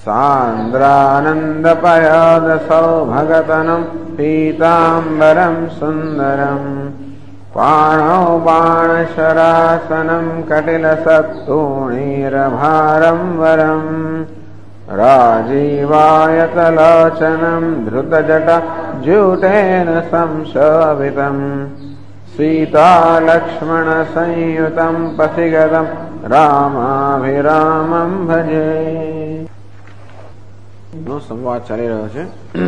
सान्द्रानन्दपयाद सौभगतनं पीताम्बरं सुन्दरं पाणौ बाणशरासनं कटिलसत्तूणीरभारं वरं राजीवायतलोचनं धृतजटाजूटेन संशोभितं सीतालक्ष्मणसंयुतं पथिगतं रामाभिरामं भजे। નો સંવાદ ચાલી રહ્યો છે।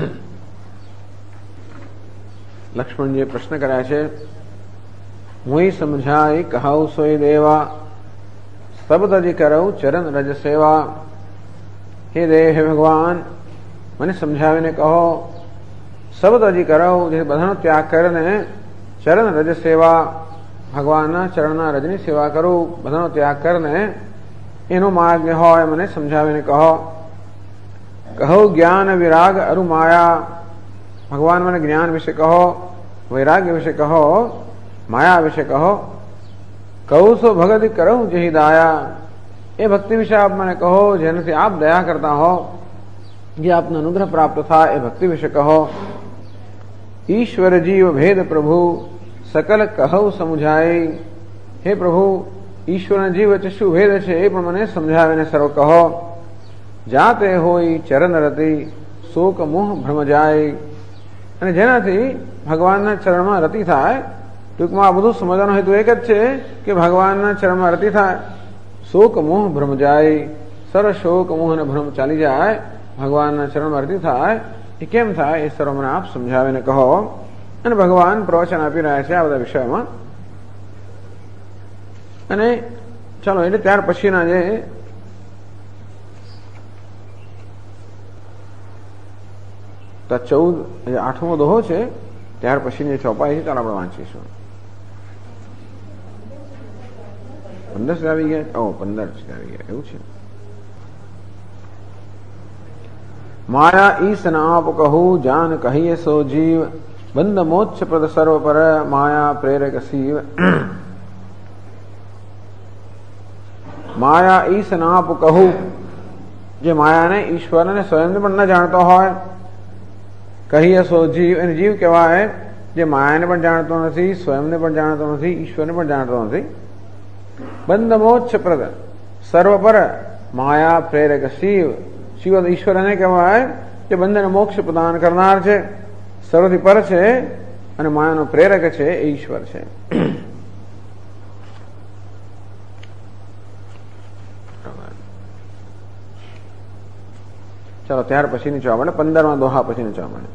લક્ષ્મણજીએ પ્રશ્ન કર્યા છે, હું સમજાય કહાઉ સોય દેવા, શબ્દજી કરઉ ચરણ રજ સેવા। હે દેવ, હે ભગવાન, મને સમજાવીને કહો, શબ્દજી કરઉ, જે બધાનો ત્યાગ કરીને ચરણ રજ સેવા, ભગવાનના ચરણના રજની સેવા કરું, બધાનો ત્યાગ કરીને એનો માર્ગ હોય મને સમજાવીને કહો। કહો જ્ઞાન વિરાગ અરુ માયા, ભગવાન મને જ્ઞાન વિશે કહો, વૈરાગ્ય વિશે કહો, માયા વિશે કહો। કહું સો ભગતિ કરઉં જેહી દાયા, એ ભક્તિ વિશે આપ મને કહો જેનાથી આપ દયા કરતા હો, જે આપનો અનુગ્રહ પ્રાપ્ત થાય એ ભક્તિ વિશે કહો। ઈશ્વર જીવ ભેદ પ્રભુ સકલ કહું સમજાય, હે પ્રભુ, ઈશ્વરના જીવ વચ્ચે શું ભેદ છે એ પણ મને સમજાવીને સર્વ કહો। જાતે હોય ચરણ રતિ શોક મોહ ભ્રમ જાય, અને જેનાથી ભગવાનના ચરણમાં રતિ થાય। ટૂંકમાં આ બધું સમજવાનો હેતુ એક જ છે કે ભગવાનના ચરણમાં રતિ થાય, શોક મોહ ભ્રમ જાય, સર્વ શોક મોહ અને ભ્રમ ચાલી જાય, ભગવાનના ચરણમાં રતિ થાય। એ કેમ થાય એ સર્વ મને આપ સમજાવીને કહો। અને ભગવાન પ્રવચન આપી રહ્યા છે આ બધા વિષયમાં। અને ચાલો એટલે ત્યાર પછીના જે 14 8મો દોહો છે, ત્યાર પછીની ચોપાઈ છે, ચાલો આપણે વાંચીશું। 15 આવી ગયા, 15 આવી ગયા, એવું છે। માયા ઈસ નાપ કહું જાન કહીએ સો જીવ, બંધ મોક્ષ પ્રદ સર્વ પર માયા પ્રેરક શિવ। માયા ઈસ નાપ કહું, જે માયાને ઈશ્વરને સ્વયંને પણ ન જાણતો હોય, કહીએ સો જીવ, એને જીવ કહેવાય જે માયાને પણ જાણતો નથી, સ્વયંને પણ જાણતો નથી, ઈશ્વરને પણ જાણતો નથી। બંધ મોક્ષ પ્રદ સર્વ પર માયા પ્રેરક શિવ, શિવ ઈશ્વર એને કહેવાય જે બંધને મોક્ષ પ્રદાન કરનાર છે, સર્વથી પર છે અને માયાનો પ્રેરક છે એ ઈશ્વર છે। ચાલો ત્યાર પછીની ચોપડે 15મા દોહા પછીની ચોપડે।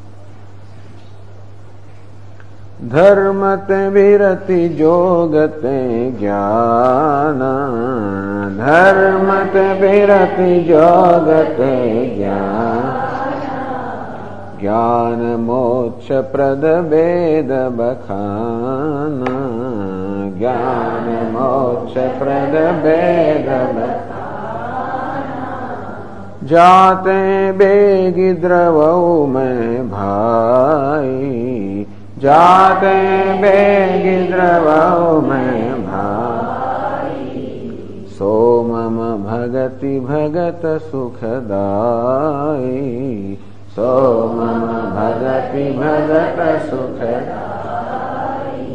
ધર્મ તે વિરતિ જોગતે જ્ઞાન, ધર્મ તે વિરતિ જોગતે જ્ઞાન, જ્ઞાન મોક્ષ પ્રદ વેદ બખાન, જ્ઞાન મોક્ષ પ્રદ વેદ બખાન। जाते बेगी द्रवौ में भाई, जाते बेगी द्रवौ में भाई, सोमम भगति भगत सुखदाई, सोमम भगति भगत सुखदाई।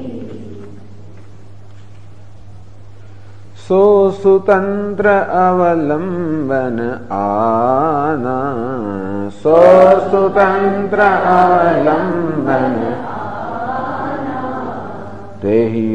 सो सुतंत्र अवलंबन आना, सो सुतंत्र अवलंबन आना, तेहि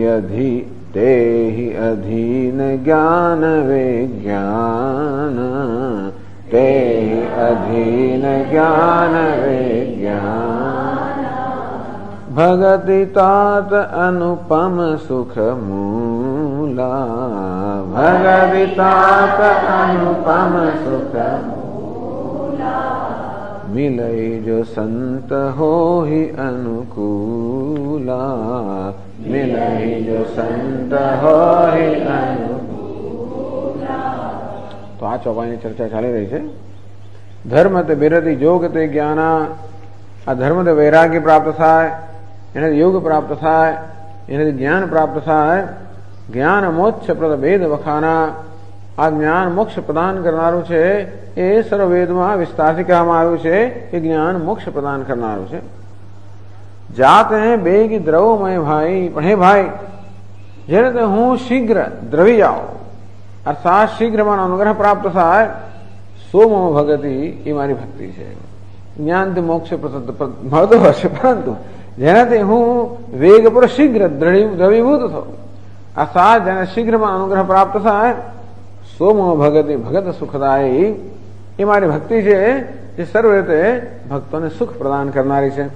अधीन ज्ञान विज्ञान, तेहि अधीन ज्ञान विज्ञान। भगति तात अनुपम सुख मूला, भगति तात अनुपम सुख मूला, मिलई जो संत हो ही अनुकूला, मिलई जो संत हो ही अनुकूला। तो आ चौपाई चर्चा चाली रही है। धर्म ते विरति जोग ते ज्ञाना, आ धर्म ते वैराग्य प्राप्त थाय, एनाथी योग प्राप्त थाय, एनाथी ज्ञान प्राप्त थाय। ज्ञान मोक्ष प्रद भेद वखाना, આ જ્ઞાન મોક્ષ પ્રદાન કરનારું છે. એ સર્વવેદમાં વિસ્તારથી કહેવામાં આવ્યું છે કે જ્ઞાન મોક્ષ પ્રદાન કરનારું છે. જાત હે બેગી દ્રવમય ભાઈ, પણ હે ભાઈ, જેને તે હું શીઘ્ર દ્રવી જાઉં, અર્થાત શીઘ્ર મને અનુગ્રહ પ્રાપ્ત થાય, સો મમ ભગતિ, એ મારી ભક્તિ છે. જ્ઞાનથી મોક્ષ મળતો હશે, પરંતુ જેનાથી હું વેગપૂર્વક શીઘ્ર દ્રવીભૂત થઉં, અર્થાત જેને શીઘ્રમાં અનુગ્રહ પ્રાપ્ત થાય, સો મમ ભગતિ, ભગત સુખદાયી, એ મારી ભક્તિ છે, જે સર્વ રીતે ભક્તોને સુખ પ્રદાન કરનારી છે.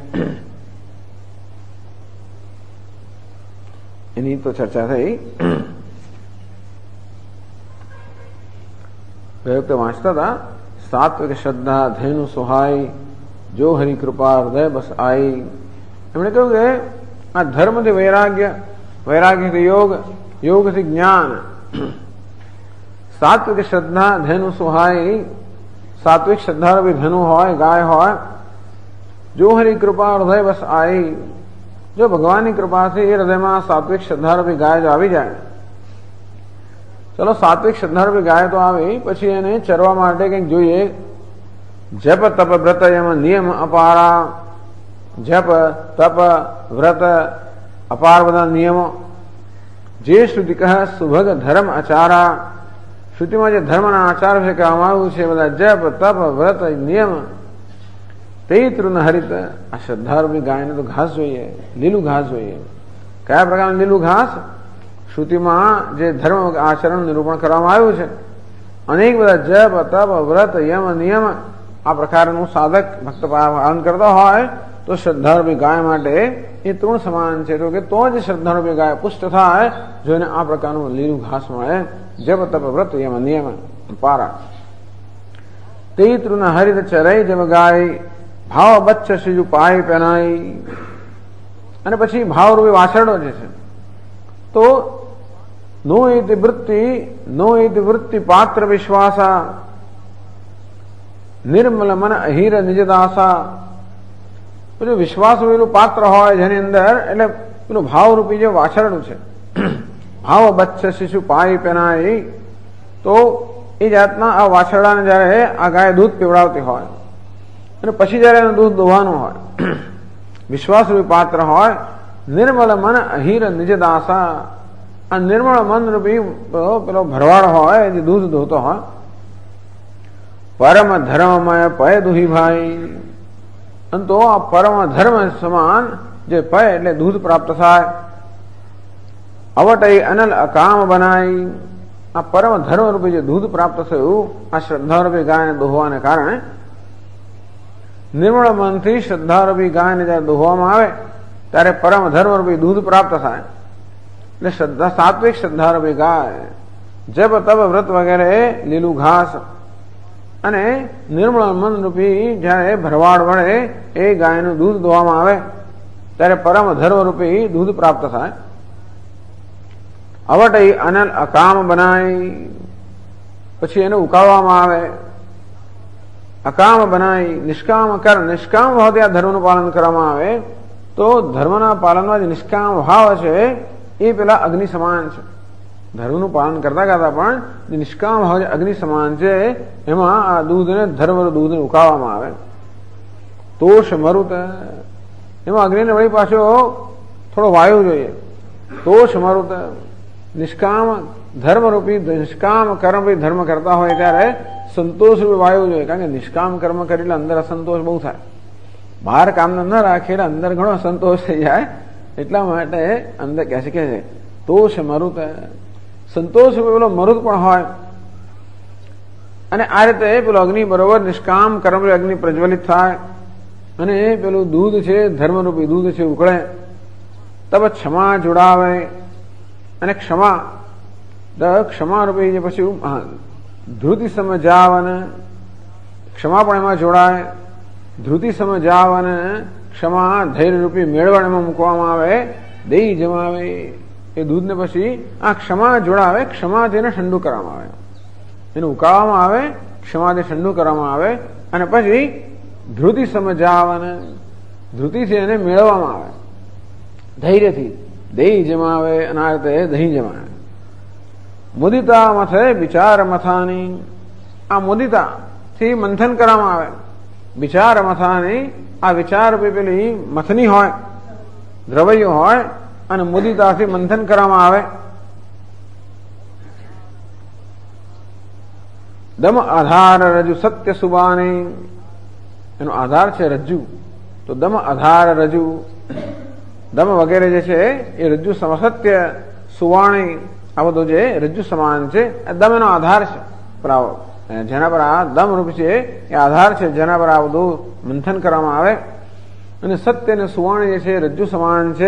એની તો ચર્ચા થઈ. ગયે વખતે વાંચતા હતા, સાત્વિક શ્રદ્ધા ધૈનું સુહાય, જો હરિ કૃપા હૃદય બસ આઈ. એમણે કહ્યું કે આ ધર્મથી વૈરાગ્ય, વૈરાગ્યથી યોગ, યોગથી જ્ઞાન, સાત્વિક શ્રદ્ધા ધૈનું સુહાય, સાત્વિક શ્રદ્ધા બી ધનુ હોય, ગાય હોય, જો હરિ કૃપા હૃદય બસ આઈ, જો ભગવાનની કૃપાથી એ હૃદયમાં સાત્વિક શ્રદ્ધારૂપી ગાય જો આવી જાય, ચલો સાત્વિક શ્રદ્ધારૂપી ગાય તો આવી, પછી એને ચરવા માટે કંઈક જોઈએ. જપ તપ વ્રત એમાં નિયમ અપારા, જપ તપ વ્રત અપાર બધા નિયમો, જે શ્રુતિ કહે સુભગ ધર્મ આચારા, શ્રુતિમાં જે ધર્મના આચાર વિશે કહેવામાં આવ્યું છે, બધા જપ તપ વ્રત નિયમ, તે તૃણ હરિત. આ શ્રદ્ધારૂપી ગાયને તો ઘાસ જોઈએ, લીલું ઘાસ જોઈએ. કયા પ્રકારનું લીલું ઘાસ? શ્રુતિમાં જે ધર્મ આચરણ નિરૂપણ કરવામાં આવ્યું છે, અનેક બધા જપ તપ વ્રત યમ નિયમ, આ પ્રકારનું સાધક ભક્ત પાલન કરતા હોય તો શ્રદ્ધારૂપી ગાય માટે એ તૃણ સમાન છે. તો જ શ્રદ્ધારૂપી ગાય પુષ્ટ થાય, જોઈને આ પ્રકારનું લીલું ઘાસ મળે. જપ તપ વ્રત યમ નિયમ પારા, તે તૃણ હરિત ચરઈ જબ ગાય, ભાવ બચ્ચ શ્રીજુ પાય પહેનાઈ. અને પછી ભાવરૂપી વાછરડો જે છે, તો નો ઇતિ વૃત્તિ પાત્ર વિશ્વાસા, નિર્મલ મન અહીર નિજદાસા. પેલું વિશ્વાસ પેલું પાત્ર હોય જેની અંદર, એટલે પેલું ભાવરૂપી જે વાછરડું છે, ભાવ બચ્ચ શિશુ પાય પહેનાઈ, તો એ જાતના આ વાછરડાને જયારે આ ગાય દૂધ પીવડાવતી હોય અને પછી જયારે એનું દૂધ દોવાનું હોય, વિશ્વાસરૂપી પાત્ર હોય, નિર્મલ મન અહીર નિજદાસા, આ નિર્મળ મન રૂપી પેલો ભરવાડ હોય જે દૂધ દોહતો હોય, પરમ ધર્મમય પય દુહી ભાઈ. અને તો આ પરમ ધર્મ સમાન જે પય એટલે દૂધ પ્રાપ્ત થાય, અવટઈ અનલ અકામ બનાય. આ પરમ ધર્મ રૂપી જે દૂધ પ્રાપ્ત થયું, આ શ્રદ્ધારૂપી ગાયને દોહવાને કારણે, નિર્મળ મનથી શ્રદ્ધારૂપી ગાયને જયારે દોહવામાં આવે ત્યારે પરમ ધર્મરૂપી દૂધ પ્રાપ્ત થાય. એટલે શ્રદ્ધા સાત્વિક શ્રદ્ધારૂપી ગાય, જપ તપ વ્રત વગેરે લીલું ઘાસ, અને નિર્મળ મન રૂપી જયારે ભરવાડ વડે એ ગાયનું દૂધ દોવામાં આવે ત્યારે પરમ ધર્મરૂપી દૂધ પ્રાપ્ત થાય. અવટઈ અનલ અકામ બનાય, પછી એને ઉકાળવામાં આવે. અકામ બનાય, નિષ્કામ કર, નિષ્કામ ભાવથી આ ધર્મનું પાલન કરવામાં આવે. તો ધર્મના પાલનમાં જે નિષ્કામ ભાવ છે એ પેલા અગ્નિ સમાન છે. ધર્મનું પાલન કરતા કરતા પણ જે નિષ્કામ ભાવ જે અગ્નિ સમાન છે, એમાં આ દૂધને ધર્મ દૂધને ઉકાળવામાં આવે. તોષ મરુત, એમાં અગ્નિને વળી પાછો થોડો વાયુ જોઈએ. તોષ મરુત, નિષ્કામ ધર્મરૂપી નિષ્કામ કર્મ ધર્મ કરતા હોય ત્યારે સંતોષરૂપી વાયુ જોઈએ. કારણ કે નિષ્કામ કર્મ કરી એટલે અંદર અસંતોષ બહુ થાય. બહાર કામને ન રાખે એટલે અંદર ઘણો અસંતોષ થઈ જાય. એટલા માટે અંદર કહે છે તોષ મરુત, સંતોષ પેલો મરુત પણ હોય. અને આ રીતે પેલો અગ્નિ બરોબર નિષ્કામ કર્મ અગ્નિ પ્રજ્વલિત થાય અને પેલું દૂધ છે ધર્મરૂપી દૂધ છે ઉકળે. તબ ક્ષમા જોડાવે, અને ક્ષમા રૂપી જે પછી ધૃતિ સમજાવન, ક્ષમા પણ એમાં જોડાય. ધૃતિ સમજાવન, ક્ષમા ધૈર્ય રૂપી મેળવણ એમાં મૂકવામાં આવે. દહીં જમાવે, એ દૂધને પછી આ ક્ષમા જોડાવે. ક્ષમાથી એને ઠંડુ કરવામાં આવે, એને ઉકાળવામાં આવે, ક્ષમાથી ઠંડુ કરવામાં આવે. અને પછી ધૃતિ સમજાવન, ધૃતિથી એને મેળવવામાં આવે. ધૈર્યથી દહીં જમાવે, અને આ રીતે દહીં જમાવે. મુદિતા મથે વિચાર મથાની, આ મુદિતા થી મંથન કરવામાં આવે, વિચાર મથાની આ વિચાર પેલી મથની હોય, દ્રવ્યો હોય, અને મુદિતાથી મંથન કરવામાં આવે. દમ આધાર રજુ સત્ય સુબાની, એનો આધાર છે રજ્જુ, તો દમ આધાર રજુ, દમ વગેરે જે છે એ રજ્જુ સત્ય સુવાણી, આ બધું જે રજ્જુ સમાન છે એ દમ એનો આધાર છે. જેના પર આ દમ રૂપ છે એ આધાર છે, જેના પર આ બધું મંથન કરવામાં આવે. અને સત્ય અને સુવાણી જે છે રજ્જુ સમાન છે.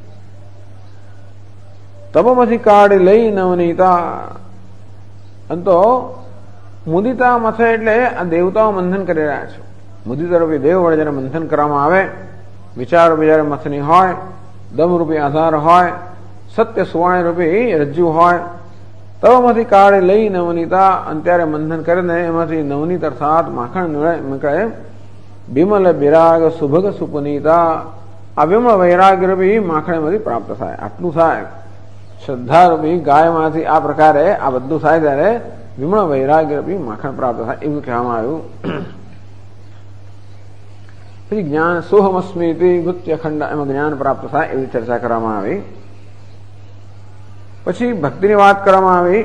તપમાંથી કાઢી લઈ નવનીતા, અંતો મુદિતા મથે એટલે આ દેવતાઓ મંથન કરી રહ્યા છે. મુદિતા રૂપી દેવ વડે જયારે મંથન કરવામાં આવે, વિચાર રૂપી જયારે મથની હોય, દમ રૂપી આધાર હોય, સત્ય સુવાણી રૂપી રજ્જુ હોય, તવમાંથી કાઢી લઈ નવનીતા, અને ત્યારે મંથન કરીને એમાંથી નવનીત અર્થાત માખણ નીકળે. બિમલ બિરાગ સુભગ સુપુનીતા, આ બિમલ વૈરાગ્ય રૂપી માખણેમાંથી પ્રાપ્ત થાય. આટલું થાય. શ્રદ્ધા રૂપી ગાયમાંથી આ પ્રકારે આ બધું થાય ત્યારે વિમળ વૈરાગ્ય રૂપી માખણ પ્રાપ્ત થાય એવું કહેવામાં આવ્યું. પછી જ્ઞાન સોહમસ્મિતિ ભૂત્ય ખંડ, એમાં જ્ઞાન પ્રાપ્ત થાય એવી ચર્ચા કરવામાં આવી. પછી ભક્તિની વાત કરવામાં આવી.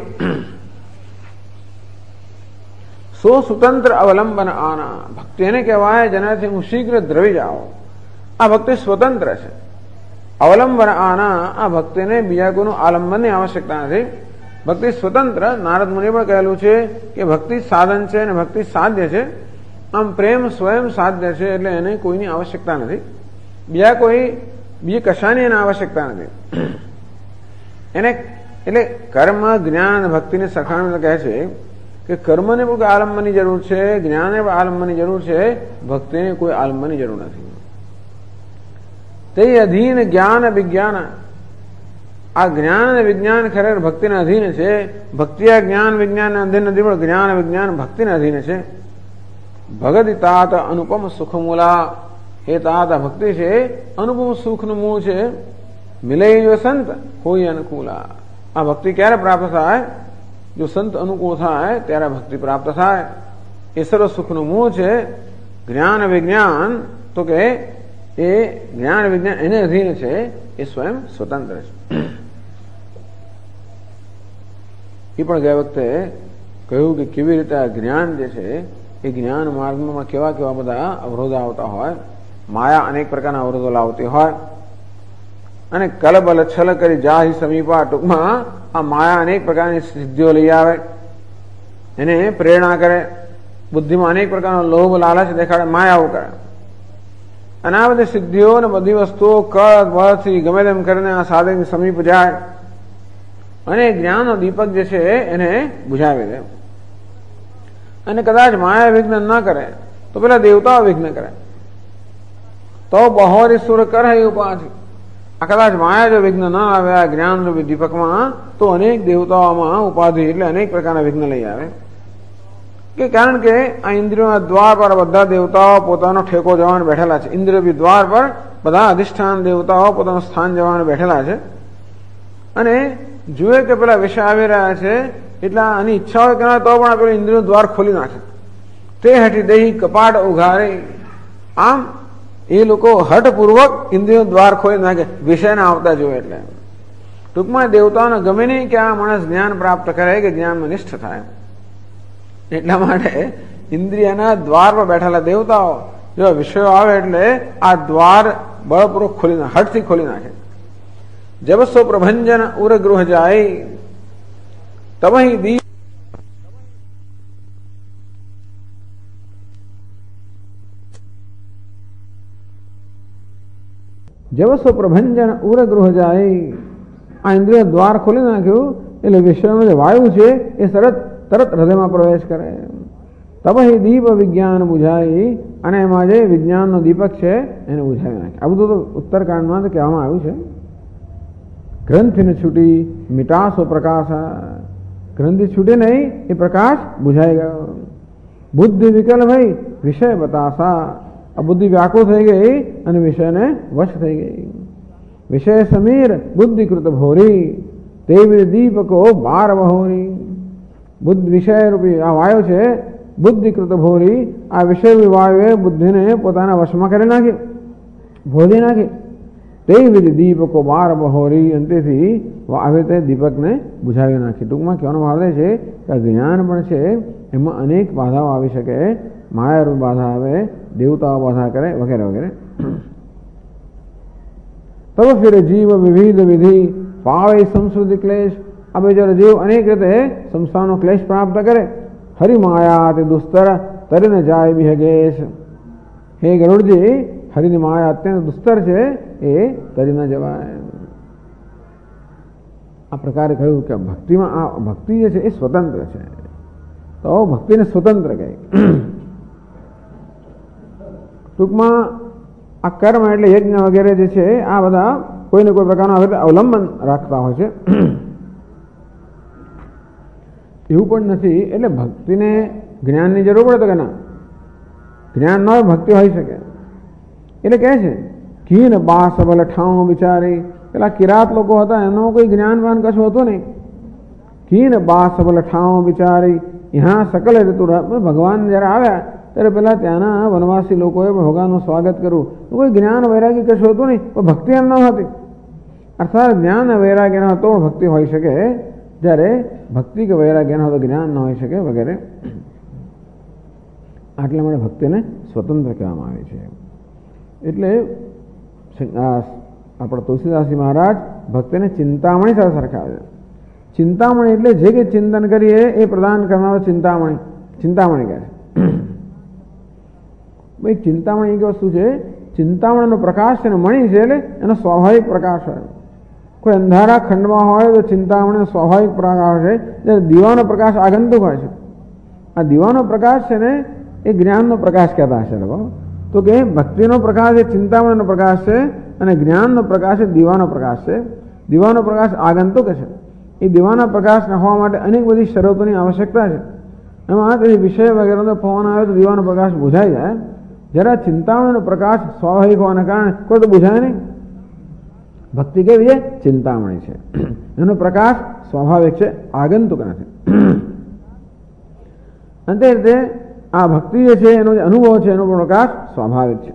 સો સ્વતંત્ર અવલંબન આના, ભક્તિ એને કહેવાય જેનાથી હું શીઘ્ર દ્રવી જાઉં. આ ભક્તિ સ્વતંત્ર છે. અવલંબન આના, આ ભક્તિને બીજા કોઈનું આલંબનની આવશ્યકતા નથી. ભક્તિ સ્વતંત્ર, નારદ મુનિએ પણ કહેલું છે કે ભક્તિ સાધન છે અને ભક્તિ સાધ્ય છે. આમ પ્રેમ સ્વયં સાધ્ય છે, એટલે એને કોઈની આવશ્યકતા નથી. બીજી કશાની એને આવશ્યકતા નથી. એને એટલે કર્મ જ્ઞાન અને ભક્તિની સરખામણી કહે છે કે કર્મને પણ કોઈ આલંબનની જરૂર છે, જ્ઞાનને પણ આલંબનની જરૂર છે, ભક્તિને કોઈ આલંબનની જરૂર નથી. તે અધીન જ્ઞાન વિજ્ઞાન, આ જ્ઞાન અને વિજ્ઞાન ખરેખર ભક્તિને અધીન છે. ભક્તિ આ જ્ઞાન વિજ્ઞાન અધીન નથી, પણ જ્ઞાન વિજ્ઞાન ભક્તિને અધીન છે. ભગતિ તાત અનુપમ સુખ મૂલા, એ તાત ભક્તિ છે અનુપમ સુખનું મૂળ છે. મિલે જો સંત હોય અનુકૂલા, આ ભક્તિ ક્યારે પ્રાપ્ત થાય? જો સંત અનુકૂળ થાય ત્યારે ભક્તિ પ્રાપ્ત થાય. એ સર્વ સુખનું મૂળ છે. જ્ઞાન વિજ્ઞાન તો કે એ જ્ઞાન વિજ્ઞાન એને અધીન છે, એ સ્વયં સ્વતંત્ર છે. એ પણ ગયા વખતે કહ્યું કે કેવી રીતે આ જ્ઞાન જે છે એ જ્ઞાન માર્ગમાં કેવા કેવા બધા અવરોધો આવતા હોય. માયા અનેક પ્રકારના અવરોધો લાવતી હોય, અને કલબલ છલ કરી જાહી સમીપા, ટૂંકમાં આ માયા અનેક પ્રકારની સિદ્ધિઓ લઈ આવે, એને પ્રેરણા કરે. બુદ્ધિમાં અનેક પ્રકારનો લોભ લાલચ દેખાડે, માયાઓ કરે. અને આ બધી સિદ્ધિઓ અને બધી વસ્તુઓ કળ બળથી ગમે તેમ કરીને આ સાધકની સમીપ જાય અને જ્ઞાનનો દીપક જે છે એને બુઝાવી દે. અને કદાચ માયા વિઘ્ન ન કરે તો પેલા દેવતાઓ વિઘ્ન કરે, તો બહોરી સુર કરે ઉપાધિ. આ કદાચ માયા જો વિઘ્ન ન આવે આ જ્ઞાન રૂપી દીપકમાં, તો અનેક દેવતાઓમાં ઉપાધિ એટલે અનેક પ્રકારના વિઘ્ન લઈ આવે. કે કારણ કે આ ઇન્દ્રિયોના દ્વાર પર બધા દેવતાઓ પોતાનો ઠેકો જવાને બેઠેલા છે. ઇન્દ્રિય દ્વાર પર બધા અધિષ્ઠાન દેવતાઓ પોતાનું સ્થાન જવાને બેઠેલા છે. અને જુએ કે પેલા વિષય આવી રહ્યા છે, એટલા આની ઈચ્છા હોય કે તો પણ પેલું ઇન્દ્રિયનું દ્વાર ખોલી નાખે. તે હટી દહી કપાટ ઉઘારે, આમ એ લોકો હઠપૂર્વક ઇન્દ્રિયનું દ્વાર ખોલી નાખે વિષયના આવતા જોવે. એટલે ટૂંકમાં દેવતાઓને ગમે નહીં કે આ માણસ જ્ઞાન પ્રાપ્ત કરે કે જ્ઞાનમાં નિષ્ઠ થાય. એટલા માટે ઇન્દ્રિયના દ્વાર પર બેઠેલા દેવતાઓ જો વિષયો આવે એટલે આ દ્વાર બળપૂર્વક ખોલી નાખે, હઠથી ખોલી નાખે. જબસો પ્રભંજન ઉર ગૃહ જાય તમહી દી, જબસો પ્રભંજન ઉર ગૃહ જાય. આ ઇન્દ્રિય દ્વાર ખોલી નાખ્યું એટલે વિશ્વમાં જે વાયુ છે એ તરત હૃદયમાં પ્રવેશ કરે. તપહી દીપ વિજ્ઞાન બુઝાય, અને એમાં જે વિજ્ઞાનનો દીપક છે એને બુઝાવી નાખે. આ બધું તો ઉત્તરકાંડમાં કહેવામાં આવ્યું છે. ગ્રંથિને છૂટી મિટાસો પ્રકાશ, ગ્રંથિ છૂટે નહીં એ પ્રકાશ બુઝાઈ ગયો. બુદ્ધિ વિકલ ભાઈ વિષય બતાસા, આ બુદ્ધિ વ્યાકુળ થઈ ગઈ અને વિષયને વશ થઈ ગઈ. વિષય સમીર બુદ્ધિકૃત ભોરી, તેવી દીપકો બાર વહોરી. બુદ્ધ વિષય રૂપી આ વાયુ છે, બુદ્ધિકૃત ભોરી. આ વિષય વાયુએ બુદ્ધિને પોતાના વશમાં કરી નાખી, ભોળી નાખી. તેવી દીપકો બાર બહોરી. અંતેથી આવી રીતે દીપકને બુઝાવી નાખી. ટૂંકમાં કહેવાનો ભાવ છે કે જ્ઞાન પણ છે એમાં અનેક બાધાઓ આવી શકે. માયારૂપ બાધા આવે, દેવતાઓ બાધા કરે વગેરે વગેરે. તબ ફિર જીવ વિવિધ વિધિ પાવે સંસ્કૃતિ ક્લેશ. આ બેચારો જીવ અનેક રીતે સંસારનો ક્લેશ પ્રાપ્ત કરે. હરિમાયા તે દુસ્તર તરીને જાય વિહગેશ. હે ગરુડજી, હરિની માયા અત્યંત દુસ્તર છે, એ તરી ન જવાય. આ પ્રકારે કહ્યું કે ભક્તિમાં આ ભક્તિ જે છે એ સ્વતંત્ર છે, તો ભક્તિને સ્વતંત્ર કહે. ટૂંકમાં આ કર્મ એટલે યજ્ઞ વગેરે જે છે આ બધા કોઈને કોઈ પ્રકારનું અવલંબન રાખતા હોય છે. એવું પણ નથી. એટલે ભક્તિને જ્ઞાનની જરૂર પડે તો કે ના, જ્ઞાન ન હોય ભક્તિ હોઈ શકે. એટલે કહે છે કીન બાસ બલ ઠાઉ બિચારી. પેલા કિરાત લોકો હતા એનો કોઈ જ્ઞાનવાન કશું હતું નહીં. કીન બાસ બલ ઠાઉ બિચારી. यहाँ સકલ ઋતુ. ભગવાન જયારે આવ્યા ત્યારે પેલા ત્યાંના વનવાસી લોકોએ ભગવાનનું સ્વાગત કર્યું. કોઈ જ્ઞાન વૈરાગી કશું હતું નહીં, પણ ભક્તિ એમ ન હતી. અર્થાત જ્ઞાન વૈરાગ્ય ન હતો ભક્તિ હોઈ શકે, જ્યારે ભક્તિ કે વૈરાગ્ય ન હતો જ્ઞાન ન હોઈ શકે વગેરે. આટલા માટે ભક્તિને સ્વતંત્ર કહેવામાં આવે છે. એટલે આપણા તુલસીદાસજી મહારાજ ભક્તિને ચિંતામણી સાથે સરખાવે છે. ચિંતામણી એટલે જે કંઈ ચિંતન કરીએ એ પ્રદાન કરનારો ચિંતામણી. ચિંતામણી કહે છે. ભાઈ ચિંતામણી એક વસ્તુ છે, ચિંતામણીનો પ્રકાશ છે ને મણી છે એટલે એનો સ્વાભાવિક પ્રકાશ હોય. કોઈ અંધારા ખંડમાં હોય તો ચિંતામણીનો સ્વાભાવિક પ્રકાશ છે, જ્યારે દીવાનો પ્રકાશ આગંતુક હોય છે. આ દીવાનો પ્રકાશ છે ને એ જ્ઞાનનો પ્રકાશ કહેતા હશે લોકો. તો કે ભક્તિનો પ્રકાશ એ ચિંતામણીનો પ્રકાશ છે અને જ્ઞાનનો પ્રકાશ એ દીવાનો પ્રકાશ છે. દીવાનો પ્રકાશ આગંતુક છે. એ દીવાના પ્રકાશને હોવા માટે અનેક બધી શરતોની આવશ્યકતા છે. એમાં કઈ વિષય વગેરેનો પવન આવે તો દીવાનો પ્રકાશ બુઝાઈ જાય. જરા ચિંતામણીનો પ્રકાશ સ્વાભાવિક હોવાના કારણે કોઈ તો બુઝાય નહીં. ભક્તિ કેવી છે? ચિંતામણી છે. એનો પ્રકાશ સ્વાભાવિક છે, આગંતુક નથી. અંતે રીતે આ ભક્તિ જે છે એનો જે અનુભવ છે એનો પ્રકાશ સ્વાભાવિક છે.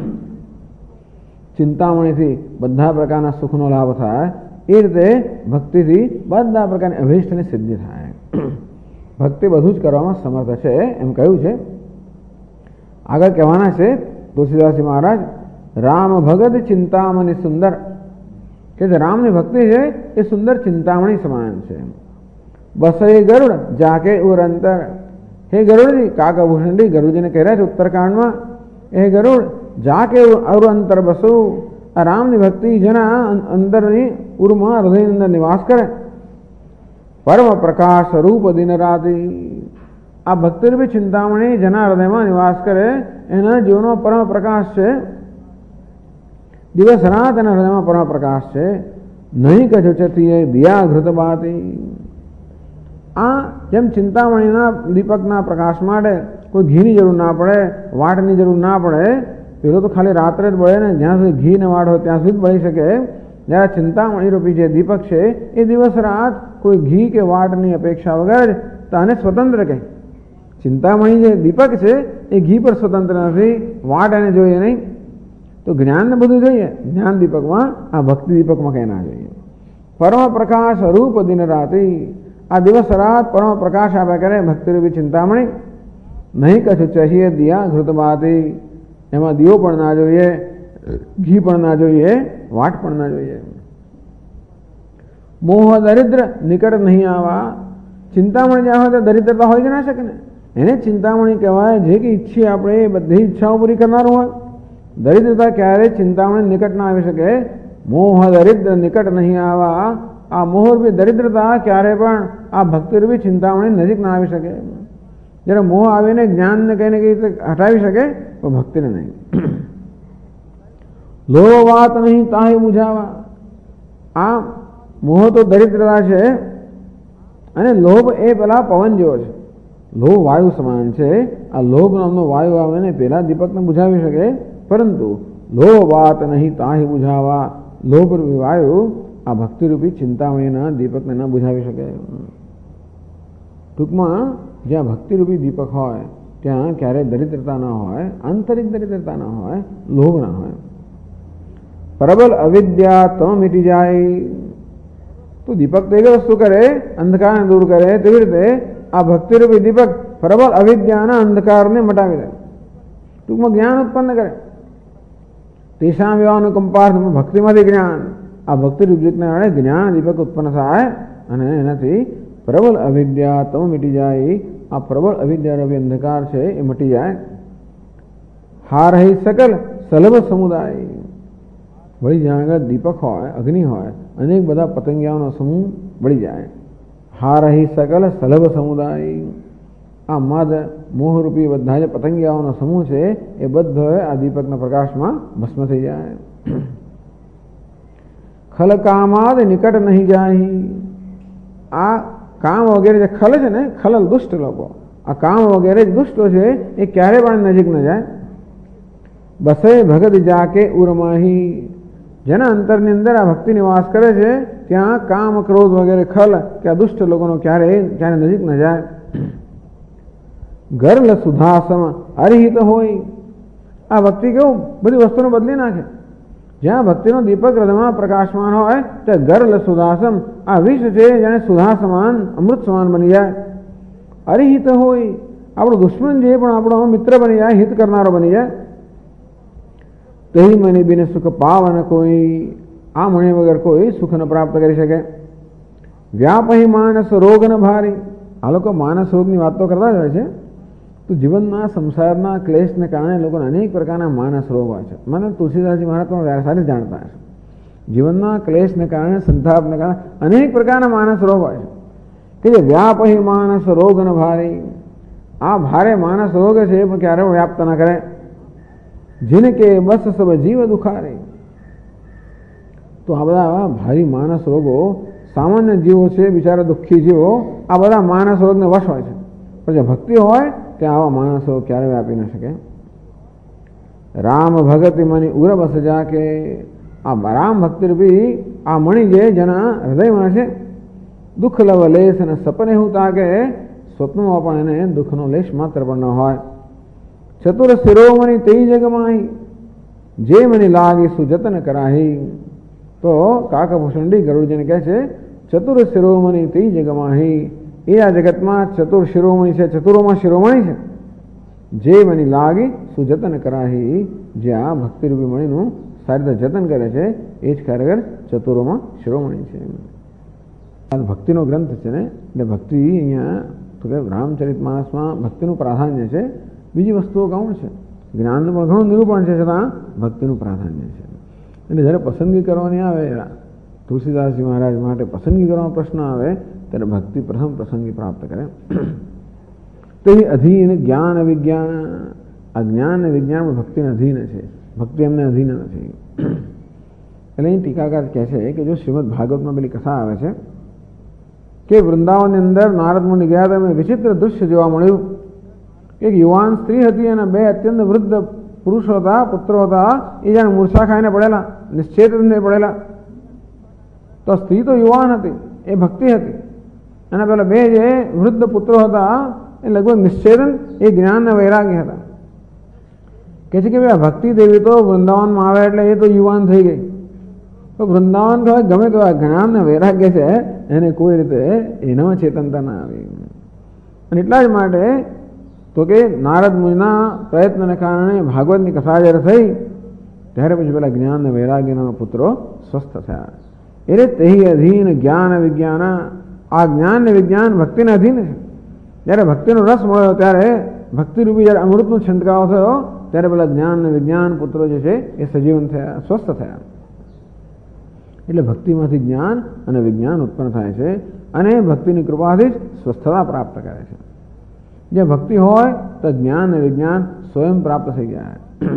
ચિંતામણીથી બધા પ્રકારના સુખનો લાભ થાય, એ રીતે ભક્તિથી બધા પ્રકારની અભિષ્ટની સિદ્ધિ થાય. ભક્તિ બધું જ કરવામાં સમર્થ છે એમ કહ્યું છે. આગળ કહેવાના છે તુલસીદાસજી મહારાજ, રામ ભગત ચિંતામણી સુંદર. કે જે રામની ભક્તિ છે એ સુંદર ચિંતામણી સમાન છે. બસે ગરુડ જાકે ઉરંતર. હે ગરુડજી, કાકભૂષણજી ગરુડજીને કહી રહ્યા છે ઉત્તરકાંડમાં, હે ગરુડ જાકે ઉરંતર બસો. આ રામની ભક્તિ જેના અંદરની ઉરમાં હૃદયની અંદર નિવાસ કરે. પરમ પ્રકાશ રૂપ દિન રાતિ. આ ભક્તિરૂપી ચિંતામણી જેના હૃદયમાં નિવાસ કરે એના જીવનો પરમ પ્રકાશ છે. દિવસ રાત એના હૃદયમાં પરમ પ્રકાશ છે. નહીં કચોચતી દિયા ઘૃત બાતી. આ જેમ ચિંતામણીના દીપકના પ્રકાશ માટે કોઈ ઘીની જરૂર ના પડે, વાટની જરૂર ના પડે. પેલો તો ખાલી રાત્રે જ બળે ને, જ્યાં સુધી ઘી ને વાટ હોય ત્યાં સુધી જ બળી શકે. જ્યારે ચિંતામણી રૂપી જે દીપક છે એ દિવસ રાત કોઈ ઘી કે વાટની અપેક્ષા વગર તો આને સ્વતંત્ર કહે. ચિંતામણી જે દીપક છે એ ઘી પર સ્વતંત્ર નથી, વાટ એને જોઈએ નહીં. તો જ્ઞાનને બધું જોઈએ. જ્ઞાન દીપકમાં, આ ભક્તિ દીપકમાં કંઈ ના જોઈએ. પરમ પ્રકાશ રૂપ દિન રાતિ. આ દિવસ રાત પરમ પ્રકાશ આપ્યા કરે ભક્તિરૂપી ચિંતામણી. નહીં કશું ચાહીએ દિયા ઘૃતબાતી. એમાં દીવો પણ ના જોઈએ, ઘી પણ ના જોઈએ, વાટ પણ ના જોઈએ. મોહ દરિદ્ર નિકટ નહીં આવા. ચિંતામણી જ્યાં હોય તો દરિદ્રતા હોય જ ના શકે ને. એને ચિંતામણી કહેવાય. જે કે ઈચ્છીએ આપણે એ બધી ઈચ્છાઓ પૂરી કરનારું હોય. દરિદ્રતા ક્યારેય ચિંતામણી નિકટ ના આવી શકે. મોહ દરિદ્ર નિકટ નહીં આવા. આ મોહરૂપી દરિદ્રતા ક્યારે પણ આ ભક્તિરૂપી ચિંતામણી નજીક ના આવી શકે. જ્યારે મોહ આવીને જ્ઞાનને કઈ ને કઈ રીતે હટાવી શકે તો ભક્તિને નહીં. લોભ વાત નહીં તાહી બુઝાવા. આ મોહ તો દરિદ્રતા છે અને લોભ એ પેલા પવન જેવો છે. લોભ વાયુ સમાન છે. આ લોભ નામનો વાયુ આવે ને પેલા દીપકને બુઝાવી શકે, પરંતુ લોભ વાત નહીં તાહી બુઝાવા. લોભ વાયુ આ ભક્તિરૂપી ચિંતામણીના દીપકને ન બુઝાવી શકે. ટૂંકમાં જ્યાં ભક્તિરૂપી દીપક હોય ત્યાં ક્યારેય દરિદ્રતા ન હોય, આંતરિક દરિદ્રતા ન હોય, લોભ ન હોય. પ્રબલ અવિદ્યા તો મીટી જાય. તો દીપક તો એવી વસ્તુ કરે, અંધકારને દૂર કરે. તેવી રીતે આ ભક્તિરૂપી દીપક પ્રબલ અવિદ્યાના અંધકારને મટાવી દે. ટૂંકમાં જ્ઞાન ઉત્પન્ન કરે. તેષામ એવાનુકંપાર્થ ભક્તિમાંથી જ્ઞાન. આ ભક્તિરૂપ દીપકને કારણે જ્ઞાન દીપક ઉત્પન્ન થાય અને એનાથી પ્રબલ અવિદ્યા તો મીટી જાય. આ પ્રબળ અવિદ્યારૂપી અંધકાર છે એ મટી જાય. હાર હૈ સકલ સલભ સમુદાય. વળી જ્યાં આગળ દીપક હોય, અગ્નિ હોય, અનેક બધા પતંગિયાઓનો સમૂહ બળી જાય. હાર હૈ સકલ સલભ સમુદાય. આ મદ મોહરૂપી બધા જે પતંગિયાઓનો સમૂહ છે એ બધો આ દીપકના પ્રકાશમાં ભસ્મ થઈ જાય. ખલ કામાદ નિકટ નહીં જાય. આ કામ વગેરે જે ખલ છે ને, ખલલ દુષ્ટ લોકો, આ કામ વગેરે દુષ્ટો છે એ ક્યારે પણ નજીક ન જાય. બસે ભગત જાકે ઉરમાહી. જેના અંતરની અંદર આ ભક્તિ નિવાસ કરે છે ત્યાં કામ ક્રોધ વગેરે ખલ કે આ દુષ્ટ લોકોનો ક્યારે નજીક ન જાય. ગર્લ સુધાસમ અરહિત હોય. આ ભક્તિ કેવું બધી વસ્તુને બદલી નાખે. જ્યાં ભક્તિનો દીપક હૃદયમાં પ્રકાશમાન હોય ત્યાં ગર્લ સુધાસમ, આ વિષ છે જેને સુધા સમાન, અમૃત સમાન બની જાય. અરિહિત હોય. આપણો દુશ્મન જે પણ આપણો મિત્ર બની જાય, હિત કરનારો બની જાય. તેહી મની બિન સુખ પાવન કોઈ. આ મણી વગર કોઈ સુખ ન પ્રાપ્ત કરી શકે. વ્યાપહી માનસ રોગ ન ભારી. આ લોકો માનસ રોગની વાત તો કરતા જ હોય છે. તો જીવનમાં સંસારના ક્લેશને કારણે લોકોને અનેક પ્રકારના માનસ રોગ હોય છે. મને તુલસીદાસજી મહારાજ પણ સારી જાણતા હશે. જીવનના ક્લેશને કારણે, સંતાપને કારણે અનેક પ્રકારના માનસ રોગ હોય છે કે જે વ્યાપહી માનસ રોગ ન ભારી. આ ભારે માનસ રોગ છે પણ ક્યારે વ્યાપ્ત ન કરે. જેને કે બસ સબ જીવ દુખારે. તો આ બધા ભારી માનસ રોગો, સામાન્ય જીવો છે, બિચારા દુઃખી જીવો, આ બધા માનસ રોગને વશ હોય છે. પણ જે ભક્તિ હોય ત્યાં આવા માણસો ક્યારે વ્યાપી ન શકે. રામ ભગતિ મની ઉર બસ જાકે. આ રામ ભક્તિરૂપી આ મણી જે જેના હૃદયમાં છે, દુઃખ લવ લેશ અને સપને હું તાકે. સ્વપ્નમાં પણ એને દુઃખનો લેશ માત્ર પણ ન હોય. ચતુર શિરોમણી તે જગમાહી. જે મને લાગી સુજતન કરાહી. તો કાકભૂષણડી ગરુડજીને કહે છે ચતુર શિરોમણી તે જગમાહી. એ આ જગતમાં ચતુર શિરોમણી છે, ચતુરોમાં શિરોમણી છે. જે મને લાગી સુજતન કરાહી. જે આ ભક્તિરૂપી મણીનું સારી રીતે જતન કરે છે એ જ ખરેખર ચતુરોમાં શિરોમણી છે. આ ભક્તિનો ગ્રંથ છે ને, એટલે ભક્તિ અહીંયા તો કે રામચરિત માનસમાં ભક્તિનું પ્રાધાન્ય છે. બીજી વસ્તુઓ ગૌણ છે, જ્ઞાનનું પણ ઘણું નિરૂપણ છે, છતાં ભક્તિનું પ્રાધાન્ય છે. એટલે જ્યારે પસંદગી કરવાની આવે, તુલસીદાસજી મહારાજ માટે પસંદગી કરવાનો પ્રશ્ન આવે ત્યારે ભક્તિ પ્રથમ પસંદગી પ્રાપ્ત કરે. તો એ અધીન જ્ઞાન વિજ્ઞાન. આ જ્ઞાન અને વિજ્ઞાન ભક્તિને અધીન છે, ભક્તિ એમને અધીન નથી. એટલે અહીં ટીકાકાર કહે છે કે જો શ્રીમદ ભાગવતમાં પેલી કથા આવે છે કે વૃંદાવનની અંદર નારદ મુનિ ગયા હતા, એમને વિચિત્ર દૃશ્ય જોવા મળ્યું. એક યુવાન સ્ત્રી હતી અને બે અત્યંત વૃદ્ધ પુરુષો હતા, પુત્રો હતા. એ જાણે મૂર્છા ખાઈને પડેલા, નિશ્ચેતન થઈ પડેલા. તો સ્ત્રી તો યુવાન હતી, એ ભક્તિ હતી, અને પેલા બે જે વૃદ્ધ પુત્રો હતા એ લગભગ નિશ્ચેતન, એ જ્ઞાન અને વૈરાગ્ય હતા. કહે છે કે ભાઈ આ ભક્તિ દેવી તો વૃંદાવનમાં આવે એટલે એ તો યુવાન થઈ ગઈ. તો વૃંદાવન કહેવાય ગમે તો આ જ્ઞાન ને વૈરાગ્ય છે એને કોઈ રીતે એનામાં ચેતનતા ના આવી. અને એટલા જ માટે તો કે નારદ મુનિના પ્રયત્નને કારણે ભાગવતની કથા જ્યારે થઈ ત્યારે પછી પેલા જ્ઞાન અને વૈરાગ્યના પુત્રો સ્વસ્થ થયા. એટલે તે અધીન જ્ઞાન વિજ્ઞાન. આ જ્ઞાન ને વિજ્ઞાન ભક્તિને અધીન છે. જ્યારે ભક્તિનો રસ મળ્યો ત્યારે ભક્તિરૂપી જ્યારે અમૃતનો છંટકાવ થયો ત્યારે પેલા જ્ઞાન અને વિજ્ઞાન પુત્રો જે છે એ સજીવન થયા, સ્વસ્થ થયા. એટલે ભક્તિમાંથી જ્ઞાન અને વિજ્ઞાન ઉત્પન્ન થાય છે અને ભક્તિની કૃપાથી જ સ્વસ્થતા પ્રાપ્ત કરે છે. જે ભક્તિ હોય તો જ્ઞાન અને વિજ્ઞાન સ્વયં પ્રાપ્ત થઈ જાય.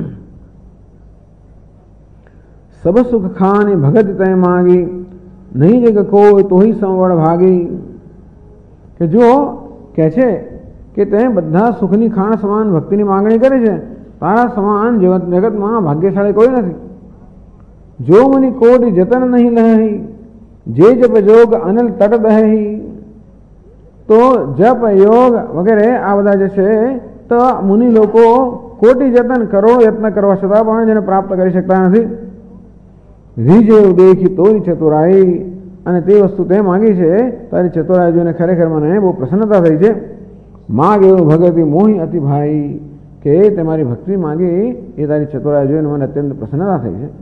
સબ સુખ ખાની ભગત તય માગી. નહીં જગ કોઈ તો સંવળ ભાગી. કે જો કહે છે કે તે બધા સુખની ખાણ સમાન ભક્તિની માંગણી કરે છે, તારા સમાન જગતમાં ભાગ્યશાળી કોઈ નથી. જો મની કોટી જતન નહીં લહી. જે જપ જોગ અનલ તટ દહી, તો જપ યોગ વગેરે આ બધા જે છે તો મુનિ લોકો કોટી જતન કરોડો યત્ન કરવા છતાં પણ જેને પ્રાપ્ત કરી શકતા નથી. રીજેવ દેખી તોરી ચતુરાઈ, અને તે વસ્તુ તે માંગી છે તારી ચતુરાઈ જોઈને ખરેખર મને બહુ પ્રસન્નતા થઈ છે. માગ એવું ભગતી મોહી અતિ ભાઈ, કે તે મારી ભક્તિ માંગી એ તારી ચતુરાઈ જોઈને મને અત્યંત પ્રસન્નતા થઈ છે.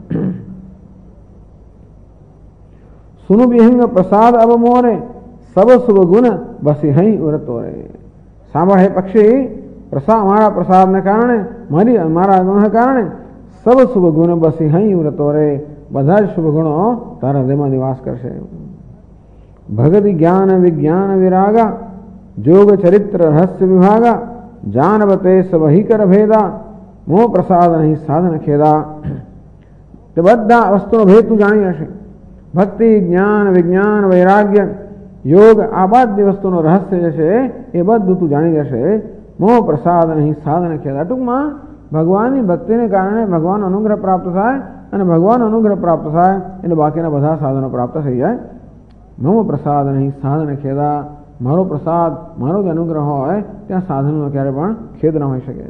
સુનુ વિહંગ પ્રસાદ અબ મોરે, સબ શુભ ગુણ બસી હઈ ઉરતોરે. સાંભળ હે પક્ષી, મારા પ્રસાદને કારણે મારા ગુણને કારણે સબ શુભ ગુણ બસી હઈ ઉરતોરે, બધા જ શુભ ગુણો તારા હૃદયમાં નિવાસ કરશે. ભગતિ જ્ઞાન વિજ્ઞાન વિરાગા, જોગ ચરિત્ર રહસ્ય વિભાગા, જાનવતે સબહી કર ભેદા, મોહ પ્રસાદ નહીં સાધન ખેદા. તે બધા વસ્તુનો ભેદ તું જાણી હશે. ભક્તિ જ્ઞાન વિજ્ઞાન વૈરાગ્ય યોગ આ બધી વસ્તુનો રહસ્ય જે છે એ બધું તું જાણી જશે. મોહ પ્રસાદ નહીં સાધન ખેદા. ટૂંકમાં ભગવાનની ભક્તિને કારણે ભગવાનનો અનુગ્રહ પ્રાપ્ત થાય, અને ભગવાનનો અનુગ્રહ પ્રાપ્ત થાય એટલે બાકીના બધા સાધનો પ્રાપ્ત થઈ જાય. મમ પ્રસાદ નહીં સાધન ખેદા, મારો પ્રસાદ મારો જ અનુગ્રહ હોય ત્યાં સાધનનો ક્યારે પણ ખેદ ન હોઈ શકે.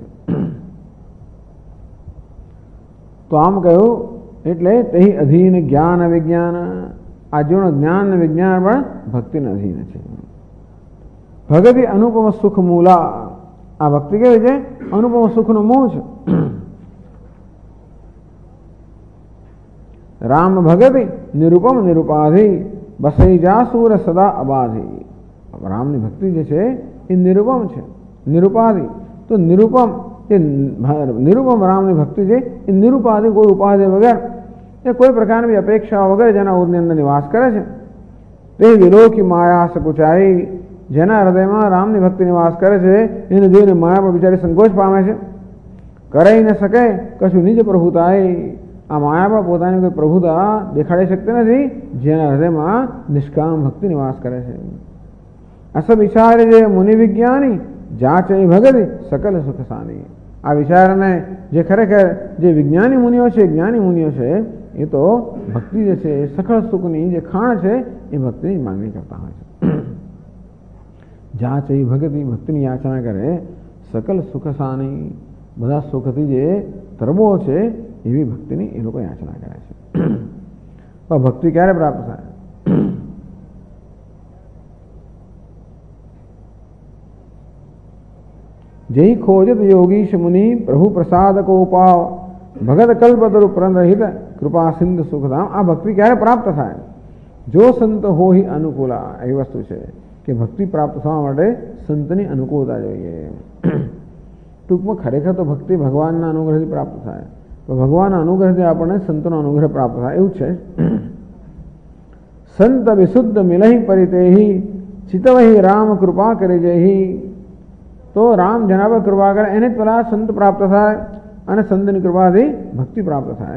તો આમ કહ્યું એટલે તે અધીન જ્ઞાન વિજ્ઞાન, આ જેનો જ્ઞાન વિજ્ઞાન પણ ભક્તિને અધીન છે. ભગતિ અનુપમ સુખ મૂલા, આ ભક્તિ કેવી છે? અનુપમ સુખનો મૂળ છે. રામ ભગતિ નિરૂપમ નિરૂપાધિ, બસઈ જા સૂર સદા અબાધિ. રામની ભક્તિ જે છે એ નિરૂપમ છે, નિરૂપાધિ. તો નિરૂપમ એ નિરૂપમ રામની ભક્તિ છે એ નિરૂપાધિ, કોઈ ઉપાધિ વગર, એ કોઈ પ્રકારની અપેક્ષા વગર જેના ઉરની અંદર નિવાસ કરે છે. તે વિલોકી માયા સકુચાઈ, જેના હૃદયમાં રામની ભક્તિ નિવાસ કરે છે એને જોઈને માયા પર બિચારી સંકોચ પામે છે. કરાઈ ન શકે કશું નિજ પ્રભુતાઈ, આ માયા પર પોતાની કોઈ પ્રભુતા દેખાડી શકતી નથી જેના હૃદયમાં નિષ્કામ ભક્તિ નિવાસ કરે છે. અસ વિચારે જે મુનિ વિજ્ઞાની, જાચે ભગતિ સકલ સુખ સાની. આ વિચારને જે ખરેખર જે વિજ્ઞાની મુનિઓ છે, જ્ઞાની મુનિઓ છે, એ તો ભક્તિ જે છે એ સકળ સુખની જે ખાણ છે એ ભક્તિની માંગણી કરતા હોય છે. જાચે ભગતિ, ભક્તિની યાચના કરે, સકલ સુખ સાની, બધા સુખથી જે તરબો છે એવી ભક્તિની એ લોકો યાચના કરે છે. પણ ભક્તિ ક્યારે પ્રાપ્ત થાય? જય ખોજત યોગીશ મુનિ, પ્રભુ પ્રસાદ કો પાવ, ભગત કલ્પતરુ પ્રણહિત કૃપા સિંધુ સુખધામ. આ ભક્તિ ક્યારે પ્રાપ્ત થાય? જો સંત હોહી અનુકૂલા. એવી વસ્તુ છે કે ભક્તિ પ્રાપ્ત થવા માટે સંતની અનુકૂળતા જોઈએ. ટૂંકમાં ખરેખર તો ભક્તિ ભગવાનના અનુગ્રહથી પ્રાપ્ત થાય, તો ભગવાનના અનુગ્રહથી આપણને સંતનો અનુગ્રહ પ્રાપ્ત થાય એવું છે. સંત વિશુદ્ધ મિલહી પરિતેહી, ચિતવહી રામ કૃપા કરી જહી. તો રામ જેના પર કૃપા કરે એને જ પેલા સંત પ્રાપ્ત થાય, અને સંતની કૃપાથી ભક્તિ પ્રાપ્ત થાય.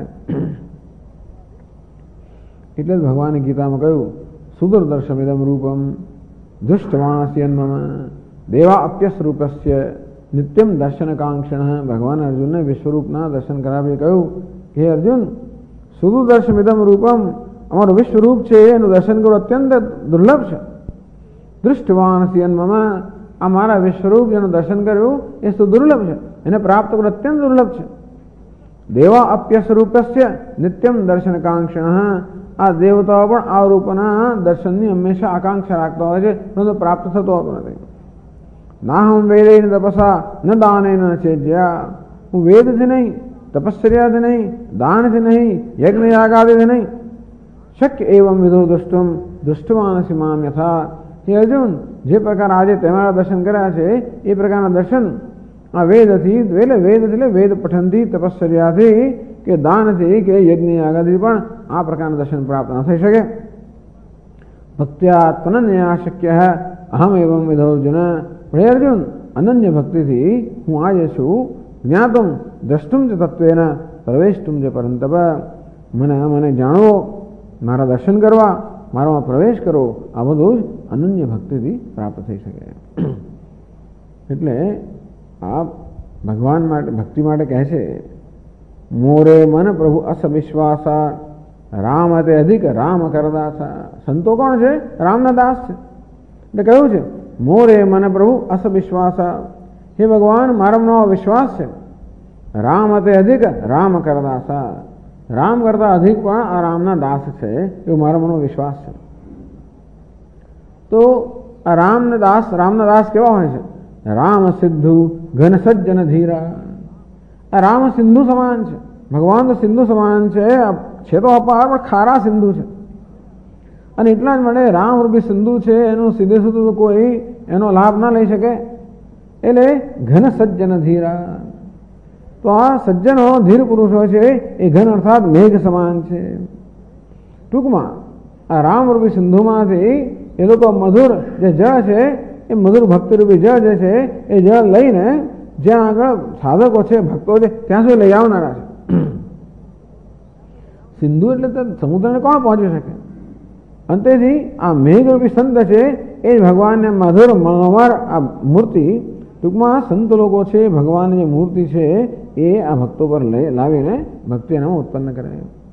એટલે જ ભગવાને ગીતામાં કહ્યું, સુદુર્દર્શમિદમ રૂપમ દુષ્ટમાનસ્યન્મમ દેવા અપ્યસ્વરૂપસ્ય નિત્યમ દર્શનકાંક્ષણ. ભગવાન અર્જુનને વિશ્વરૂપના દર્શન કરાવી કહ્યું, હે અર્જુન, સુદુર્દર્શમિદમ રૂપમ, અમારું વિશ્વરૂપ છે એનું દર્શન કરવું અત્યંત દુર્લભ છે. દૃષ્ટવાનસ્યન્મમ, આ મારા વિશ્વરૂપ જેનું દર્શન કર્યું એ તો દુર્લભ છે, એને પ્રાપ્ત કરવું અત્યંત દુર્લભ છે. દેવા અપ્યસ્વરૂપસ્ય નિત્યમ દર્શનકાંક્ષણ. આ દેવતાઓ પણ આ રૂપના દર્શનની હંમેશા આકાંક્ષા રાખતા હોય છે, પરંતુ પ્રાપ્ત થતો હોતો નથી. ના હમ વેદૈન તપસા ન દાનૈન ચેજ્યા. હું વેદથી નહીં, તપશ્ચર્યાથી નહીં, દાનથી નહીં, યજ્ઞ યાગાદિથી નહીં, શક્ય એવમ વિધો દૃષ્ટમ દૃષ્ટવાનસી મામ યથા. હે અર્જુન, જે પ્રકાર આજે તમારા દર્શન કર્યા છે એ પ્રકારના દર્શન આ વેદથી, એટલે વેદ પઠનથી, તપશ્ચર્યાથી કે દાનથી કે યજ્ઞ યાગાદિથી પણ આ પ્રકારના દર્શન પ્રાપ્ત ન થઈ શકે. ભક્ત્યા ત્વનન્યા શક્ય અહમ એવમ વિધો અર્જુન. હે અર્જુન, અનન્ય ભક્તિથી હું આજે છું જ્ઞાતુમ દ્રષ્ટુમ ચ તત્વેન પ્રવેષ્ટુમ ચ પરંતપ. મને જાણવો, મારા દર્શન કરવા, મારામાં પ્રવેશ કરો, આ બધું જ અનન્ય ભક્તિથી પ્રાપ્ત થઈ શકે. એટલે આ ભગવાન માટે ભક્તિ માટે કહે છે, મોરે મન પ્રભુ અસ વિશ્વાસા રામ તે અધિક રામ કરદાસા. સંતો કોણ છે? રામના દાસ છે. એટલે કહ્યું છે મોરે મને પ્રભુ અસ વિશ્વાસા. હે ભગવાન, મારામાં વિશ્વાસ છે. રામ તે અધિક રામ કરદાસા. રામ કરતા અધિક પણ આ રામના દાસ છે, એવો મારા મનો વિશ્વાસ છે. તો આ રામના દાસ કેવા હોય છે? રામ સિદ્ધુ ઘન સજ્જન ધીરા. આ રામ સિંધુ સમાન છે. ભગવાન તો સિંધુ સમાન છે તો અપાર, પણ ખારા સિંધુ છે. અને એટલા જ માટે રામ રૂપી સિંધુ છે, એનું સીધે સીધું કોઈ એનો લાભ ના લઈ શકે. એટલે ઘન સજ્જન ધીરા. તો આ સજ્જનો ધીર પુરુષો છે એ ઘન અર્થાત મેઘ સમાન છે. ટૂંકમાં આ રામ રૂપી સિંધુમાંથી એ લોકો મધુર જે જળ છે, એ મધુર ભક્તિરૂપી જળ જે છે એ જળ લઈને જ્યાં આગળ સાધકો છે, ભક્તો છે, ત્યાં સુધી લઈ આવનારા છે. સિંધુ એટલે તો સમુદ્રને કોણ પહોંચી શકે? અંતેથી આ મેઘરૂપી સંત છે એ જ ભગવાનને મધુર મનોહર આ મૂર્તિ, ટૂંકમાં સંત લોકો છે, ભગવાનની જે મૂર્તિ છે એ આ ભક્તો પર લાવીને ભક્તિ એનામાં ઉત્પન્ન કરે.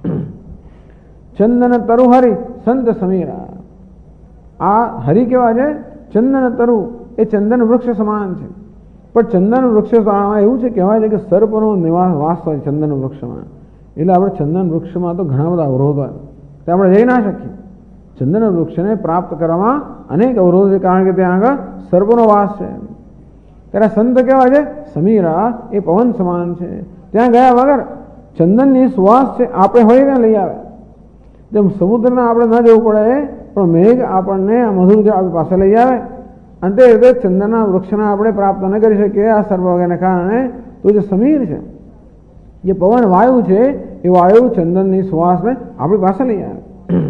ચંદન તરુ હરિ સંત સમીરા. આ હરિ કેવા છે? ચંદન તરુ, એ ચંદન વૃક્ષ સમાન છે. પણ ચંદન વૃક્ષમાં એવું છે, કહેવાય છે કે સર્પનો વાસ હોય ચંદન વૃક્ષમાં. એટલે આપણે ચંદન વૃક્ષમાં તો ઘણા બધા અવરોધ હોય, તે આપણે જઈ ના શકીએ. ચંદન વૃક્ષને પ્રાપ્ત કરવામાં અનેક અવરોધ છે, કારણ કે ત્યાં આગળ સર્પનો વાસ છે. ત્યારે સંત કેવા છે? સમીરા, એ પવન સમાન છે. ત્યાં ગયા વગર ચંદનની સુવાસ છે આપણે હોય ને લઈ આવે. જેમ સમુદ્રના આપણે ન જવું પડે, પણ મેઘ આપણને આ મધુર જે આપણી પાસે લઈ આવે. અંતે રીતે ચંદનના વૃક્ષના આપણે પ્રાપ્ત ન કરી શકીએ આ સર્પ વગેરેને કારણે. તો જે સમીર છે, જે પવન વાયુ છે, એ વાયુ ચંદનની સુવાસને આપણી પાસે લઈ આવે.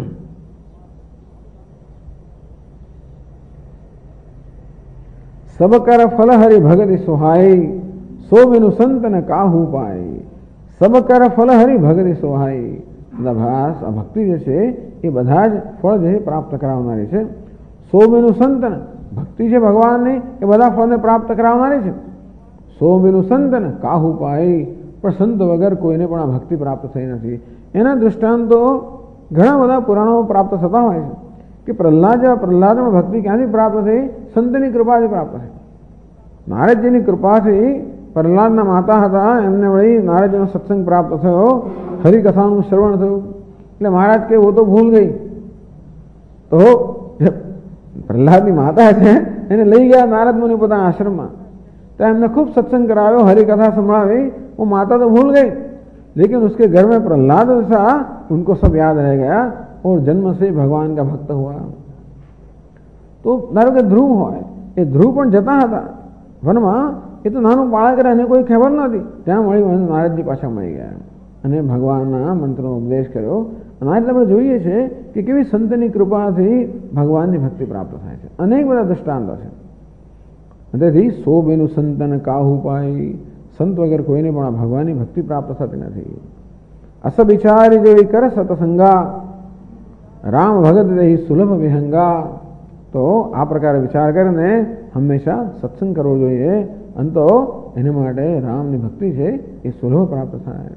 સબ કર ફલ હરિ ભગતિ સોહાઈ, સો બિनु સંતન કાહુ પાઈ. સબ કર ફલ હરિ ભગતિ સોહાઈ. આ ભક્તિ જે છે એ બધા જ ફળ જે પ્રાપ્ત કરાવનારી છે. સો બિनु સંતન, ભક્તિ છે ભગવાનની, એ બધા ફળને પ્રાપ્ત કરાવનારી છે. સો બિनु સંતન કાહુ પાઈ, પણ સંત વગર કોઈને પણ આ ભક્તિ પ્રાપ્ત થઈ નથી. એના દૃષ્ટાંતો ઘણા બધા પુરાણો પ્રાપ્ત થતા હોય છે કે પ્રહલાદમાં ભક્તિ ક્યાંથી પ્રાપ્ત થઈ? સંતની કૃપાથી પ્રાપ્ત થઈ. નારદજીની કૃપાથી પ્રહલાદના માતા હતા, એમને વળી નારદજીનો સત્સંગ પ્રાપ્ત થયો, હરિકથાનું શ્રવણ થયું. એટલે મહારાજ કે વો તો ભૂલ ગઈ. તો પ્રહલાદની માતા છે એને લઈ ગયા નારદ મુનિ પોતાના આશ્રમમાં. ત્યાં એમને खूब सत्संग करायो, हरिकथा संभळावी. वो माता तो भूल गई, लेकिन उसके घर में प्रहलाद था, उनको सब याद रह गया और जन्म से भगवान का भक्त हुआ. तो ધારો કે ધ્રુવ હોય, એ ધ્રુવ પણ જતા હતા વનમાં. એ તો નાનું બાળક રહે, એને કોઈ ખબર નથી. ત્યાં મળી નારદજી પાછા મળી ગયા અને ભગવાનના મંત્રનો ઉપદેશ કર્યો. અને આ એટલે આપણે જોઈએ છે કે કેવી સંતની કૃપાથી ભગવાનની ભક્તિ પ્રાપ્ત થાય છે. અનેક બધા દૃષ્ટાંતો છે. તેથી સો બિनु સંતન કાહુ પાઈ, સંત વગર કોઈને પણ આ ભગવાનની ભક્તિ પ્રાપ્ત થતી નથી. અસ વિચારી જેવી કર સતસંગા, રામ ભગત રહી સુલભ વિહંગા. તો આ પ્રકારે વિચાર કરીને હંમેશા સત્સંગ કરવો જોઈએ, અને તો એને માટે રામની ભક્તિ છે એ સુલભ પ્રાપ્ત થાય.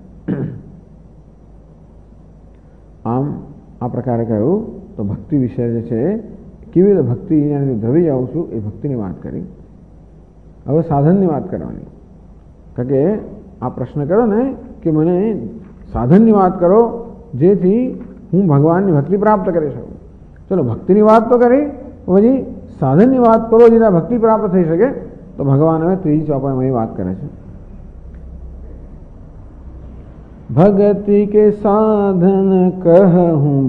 આમ આ પ્રકારે કહ્યું તો ભક્તિ વિશે જે છે, કેવી રીતે ભક્તિ અહીંયાથી ધ્રવી જાઉં છું એ ભક્તિની વાત કરી. હવે સાધનની વાત કરવાની. કારણ કે આ પ્રશ્ન કર્યો ને કે મને સાધનની વાત કરો જેથી હું ભગવાનની ભક્તિ પ્રાપ્ત કરી શકું. ચલો ભક્તિની વાત તો કરી, પછી સાધનની વાત કરો જેના ભક્તિ પ્રાપ્ત થઈ શકે. તો ભગવાન હવે ત્રીજી ચોપાઈમાં વાત કરે છે. ભગતિ કે સાધન કહું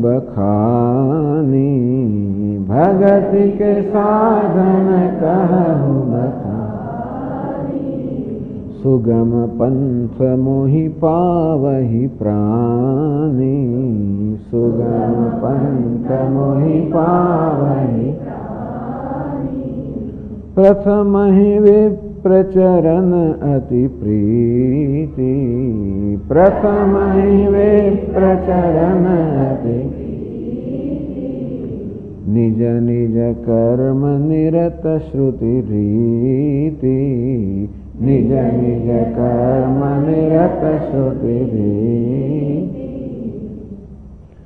બખાની, ભગતિ કે સાધન કહું બખાની. સુગમ પંથ મોહી પાવહી પ્રાણી, સુગમ પંથ મોહી પાવહી. પ્રથમ વે प्रचरन अति प्रीति, प्रथम वे प्रचरन अति. निज निज कर्म निरत श्रुति रीति, निज निज कर्म निरत श्रुति रीति.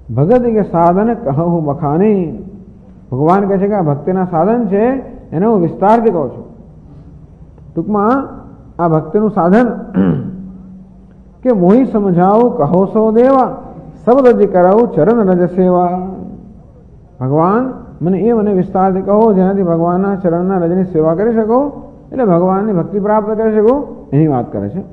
ભગત કે સાધન કહું બખાની, ભગવાન કહે છે કે આ ભક્તિના સાધન છે એને હું વિસ્તારથી કહું છું. ટૂંકમાં આ ભક્તિનું સાધન કે મોહી સમજાવું કહો સો દેવા, શબ્દ જ કરાવું ચરણ રજ સેવા. ભગવાન મને વિસ્તારથી કહો જેનાથી ભગવાનના ચરણના રજની સેવા કરી શકો, એટલે ભગવાનની ભક્તિ પ્રાપ્ત કરી શકો એની વાત કરે છે.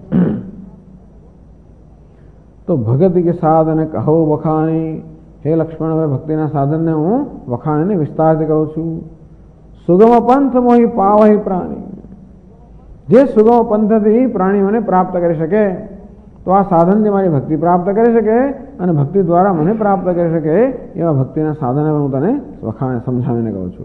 તો ભગત કે સાધન કહો વખાણી, હે લક્ષ્મણ હવે ભક્તિના સાધનને હું વખાણીને વિસ્તારથી કહું છું. સુગમ પંથ મોહી પાવહી પ્રાણી, જે સુગમ પંથથી પ્રાણી મને પ્રાપ્ત કરી શકે, તો આ સાધનથી મારી ભક્તિ પ્રાપ્ત કરી શકે અને ભક્તિ દ્વારા મને પ્રાપ્ત કરી શકે એવા ભક્તિના સાધન હું તને વખાણે સમજાવીને કહું છું.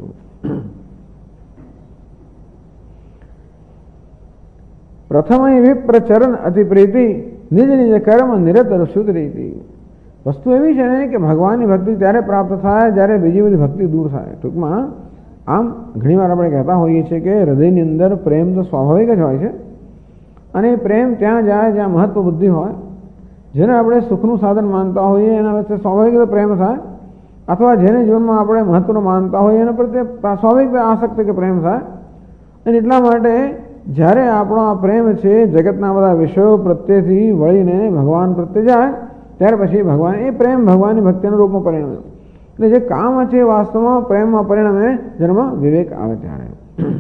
પ્રથમ વિપ્ર ચરણ અતિ પ્રીતિ, નિજ નિજ કર્મ નિરતર શુદ્ધ રીતિ. વસ્તુ એવી છે ને કે ભગવાનની ભક્તિ ત્યારે પ્રાપ્ત થાય જ્યારે બીજી બધી ભક્તિ દૂર થાય. ટૂંકમાં આમ ઘણીવાર આપણે કહેતા હોઈએ છીએ કે હૃદયની અંદર પ્રેમ તો સ્વાભાવિક જ હોય છે, અને પ્રેમ ત્યાં જાય જ્યાં મહત્વ બુદ્ધિ હોય. જેને આપણે સુખનું સાધન માનતા હોઈએ એના વચ્ચે સ્વાભાવિક પ્રેમ થાય, અથવા જેને જીવનમાં આપણે મહત્વનું માનતા હોઈએ એના પ્રત્યે સ્વાભાવિક આસક્તિ કે પ્રેમ થાય. અને એટલા માટે જ્યારે આપણો આ પ્રેમ છે જગતના બધા વિષયો પ્રત્યેથી વળીને ભગવાન પ્રત્યે જાય, ત્યાર પછી ભગવાન એ પ્રેમ ભગવાનની ભક્તિના રૂપમાં પરિણમે. એટલે જે કામ છે વાસ્તવમાં પ્રેમમાં પરિણમે જેમાં વિવેક આવે ત્યારે.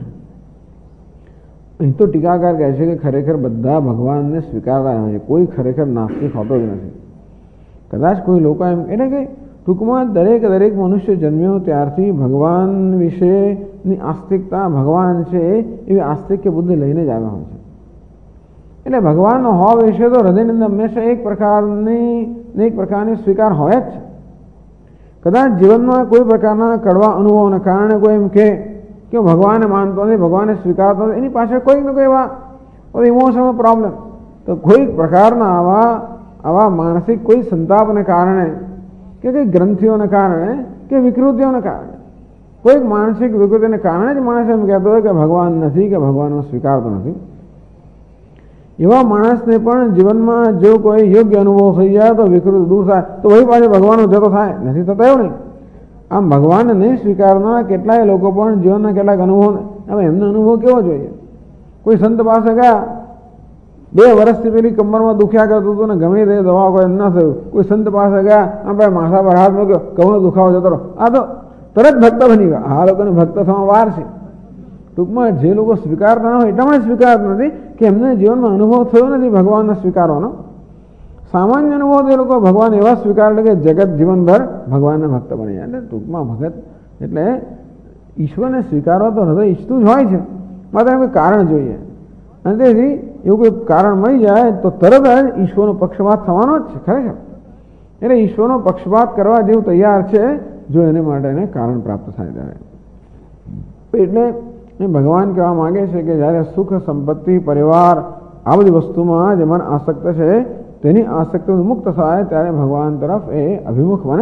અહીં તો ટીકાકાર કહે છે કે ખરેખર બધા ભગવાનને સ્વીકારતા હોય છે, કોઈ ખરેખર નાસ્તિક હોતો જ નથી. કદાચ કોઈ લોકો એમ એટલે કે ટૂંકમાં દરેક મનુષ્ય જન્મ્યો ત્યારથી ભગવાન વિશેની આસ્તિકતા, ભગવાન છે એવી આસ્તિક્ય બુદ્ધિ લઈને જ આવ્યા હોય છે. એટલે ભગવાનનો હોવ વિશે તો હૃદયની અંદર હંમેશા એક પ્રકારની સ્વીકાર હોય જ છે. કદાચ જીવનમાં કોઈ પ્રકારના કડવા અનુભવોને કારણે કોઈ એમ કે ભગવાનને માનતો નથી, ભગવાનને સ્વીકારતો નથી, એની પાછળ કોઈક ને કોઈ એવા ઇમોશનલ પ્રોબ્લેમ, તો કોઈક પ્રકારના આવા માનસિક કોઈ સંતાપને કારણે કે કંઈક ગ્રંથિઓને કારણે કે વિકૃતિઓને કારણે, કોઈક માનસિક વિકૃતિને કારણે જ માણસ એમ કહેતો હોય કે ભગવાન નથી, કે ભગવાનનો સ્વીકારતો નથી. એવા માણસને પણ જીવનમાં જો કોઈ યોગ્ય અનુભવ થઈ જાય તો વિકૃતિ દૂર થાય, તો વહી પાછો ભગવાનનો જતો થાય, નથી થતો એવું નહીં. આમ ભગવાનને નહીં સ્વીકારનારા કેટલાય લોકો પણ જીવનના કેટલાક અનુભવ, હવે એમનો અનુભવ કેવો જોઈએ? કોઈ સંત પાસે ગયા, 2 વર્ષથી પેલી કમરમાં દુખ્યા કરતું હતું ને ગમે તે દવા કોઈ ન થયું. કોઈ સંત પાસે ગયા, આપણે માથા પર હાથ મૂક્યો, કમરનો દુખાવો જતો રહો, આ તો તરત ભક્ત બની ગયા. આ લોકોને ભક્ત થવા વાર છે. ટૂંકમાં જે લોકો સ્વીકારતા ન હોય એટલા માટે સ્વીકારતા નથી કે એમને જીવનમાં અનુભવ થયો નથી ભગવાનને સ્વીકારવાનો. સામાન્ય અનુભવ એ લોકો ભગવાન એવા સ્વીકાર કે જગત જીવનભર ભગવાનના ભક્ત બની જાય. એટલે ટૂંકમાં ભગત એટલે ઈશ્વરને સ્વીકારવા તો હૃદય ઈચ્છતું જ હોય છે, માત્ર કોઈ કારણ જોઈએ. અને તેથી એવું કોઈ કારણ મળી જાય તો તરત જ ઈશ્વરનો પક્ષપાત થવાનો જ છે ખરેખર. એટલે ઈશ્વરનો પક્ષપાત કરવા જેવું તૈયાર છે જો એને માટે એને કારણ પ્રાપ્ત થાય ત્યારે. એટલે ભગવાન કહેવા માંગે છે કે જ્યારે સુખ, સંપત્તિ, પરિવાર આ બધી વસ્તુમાં જે મન આસક્ત છે તેની આસક્તિ મુક્ત થાય ત્યારે ભગવાન તરફ એ અભિમુખ બને.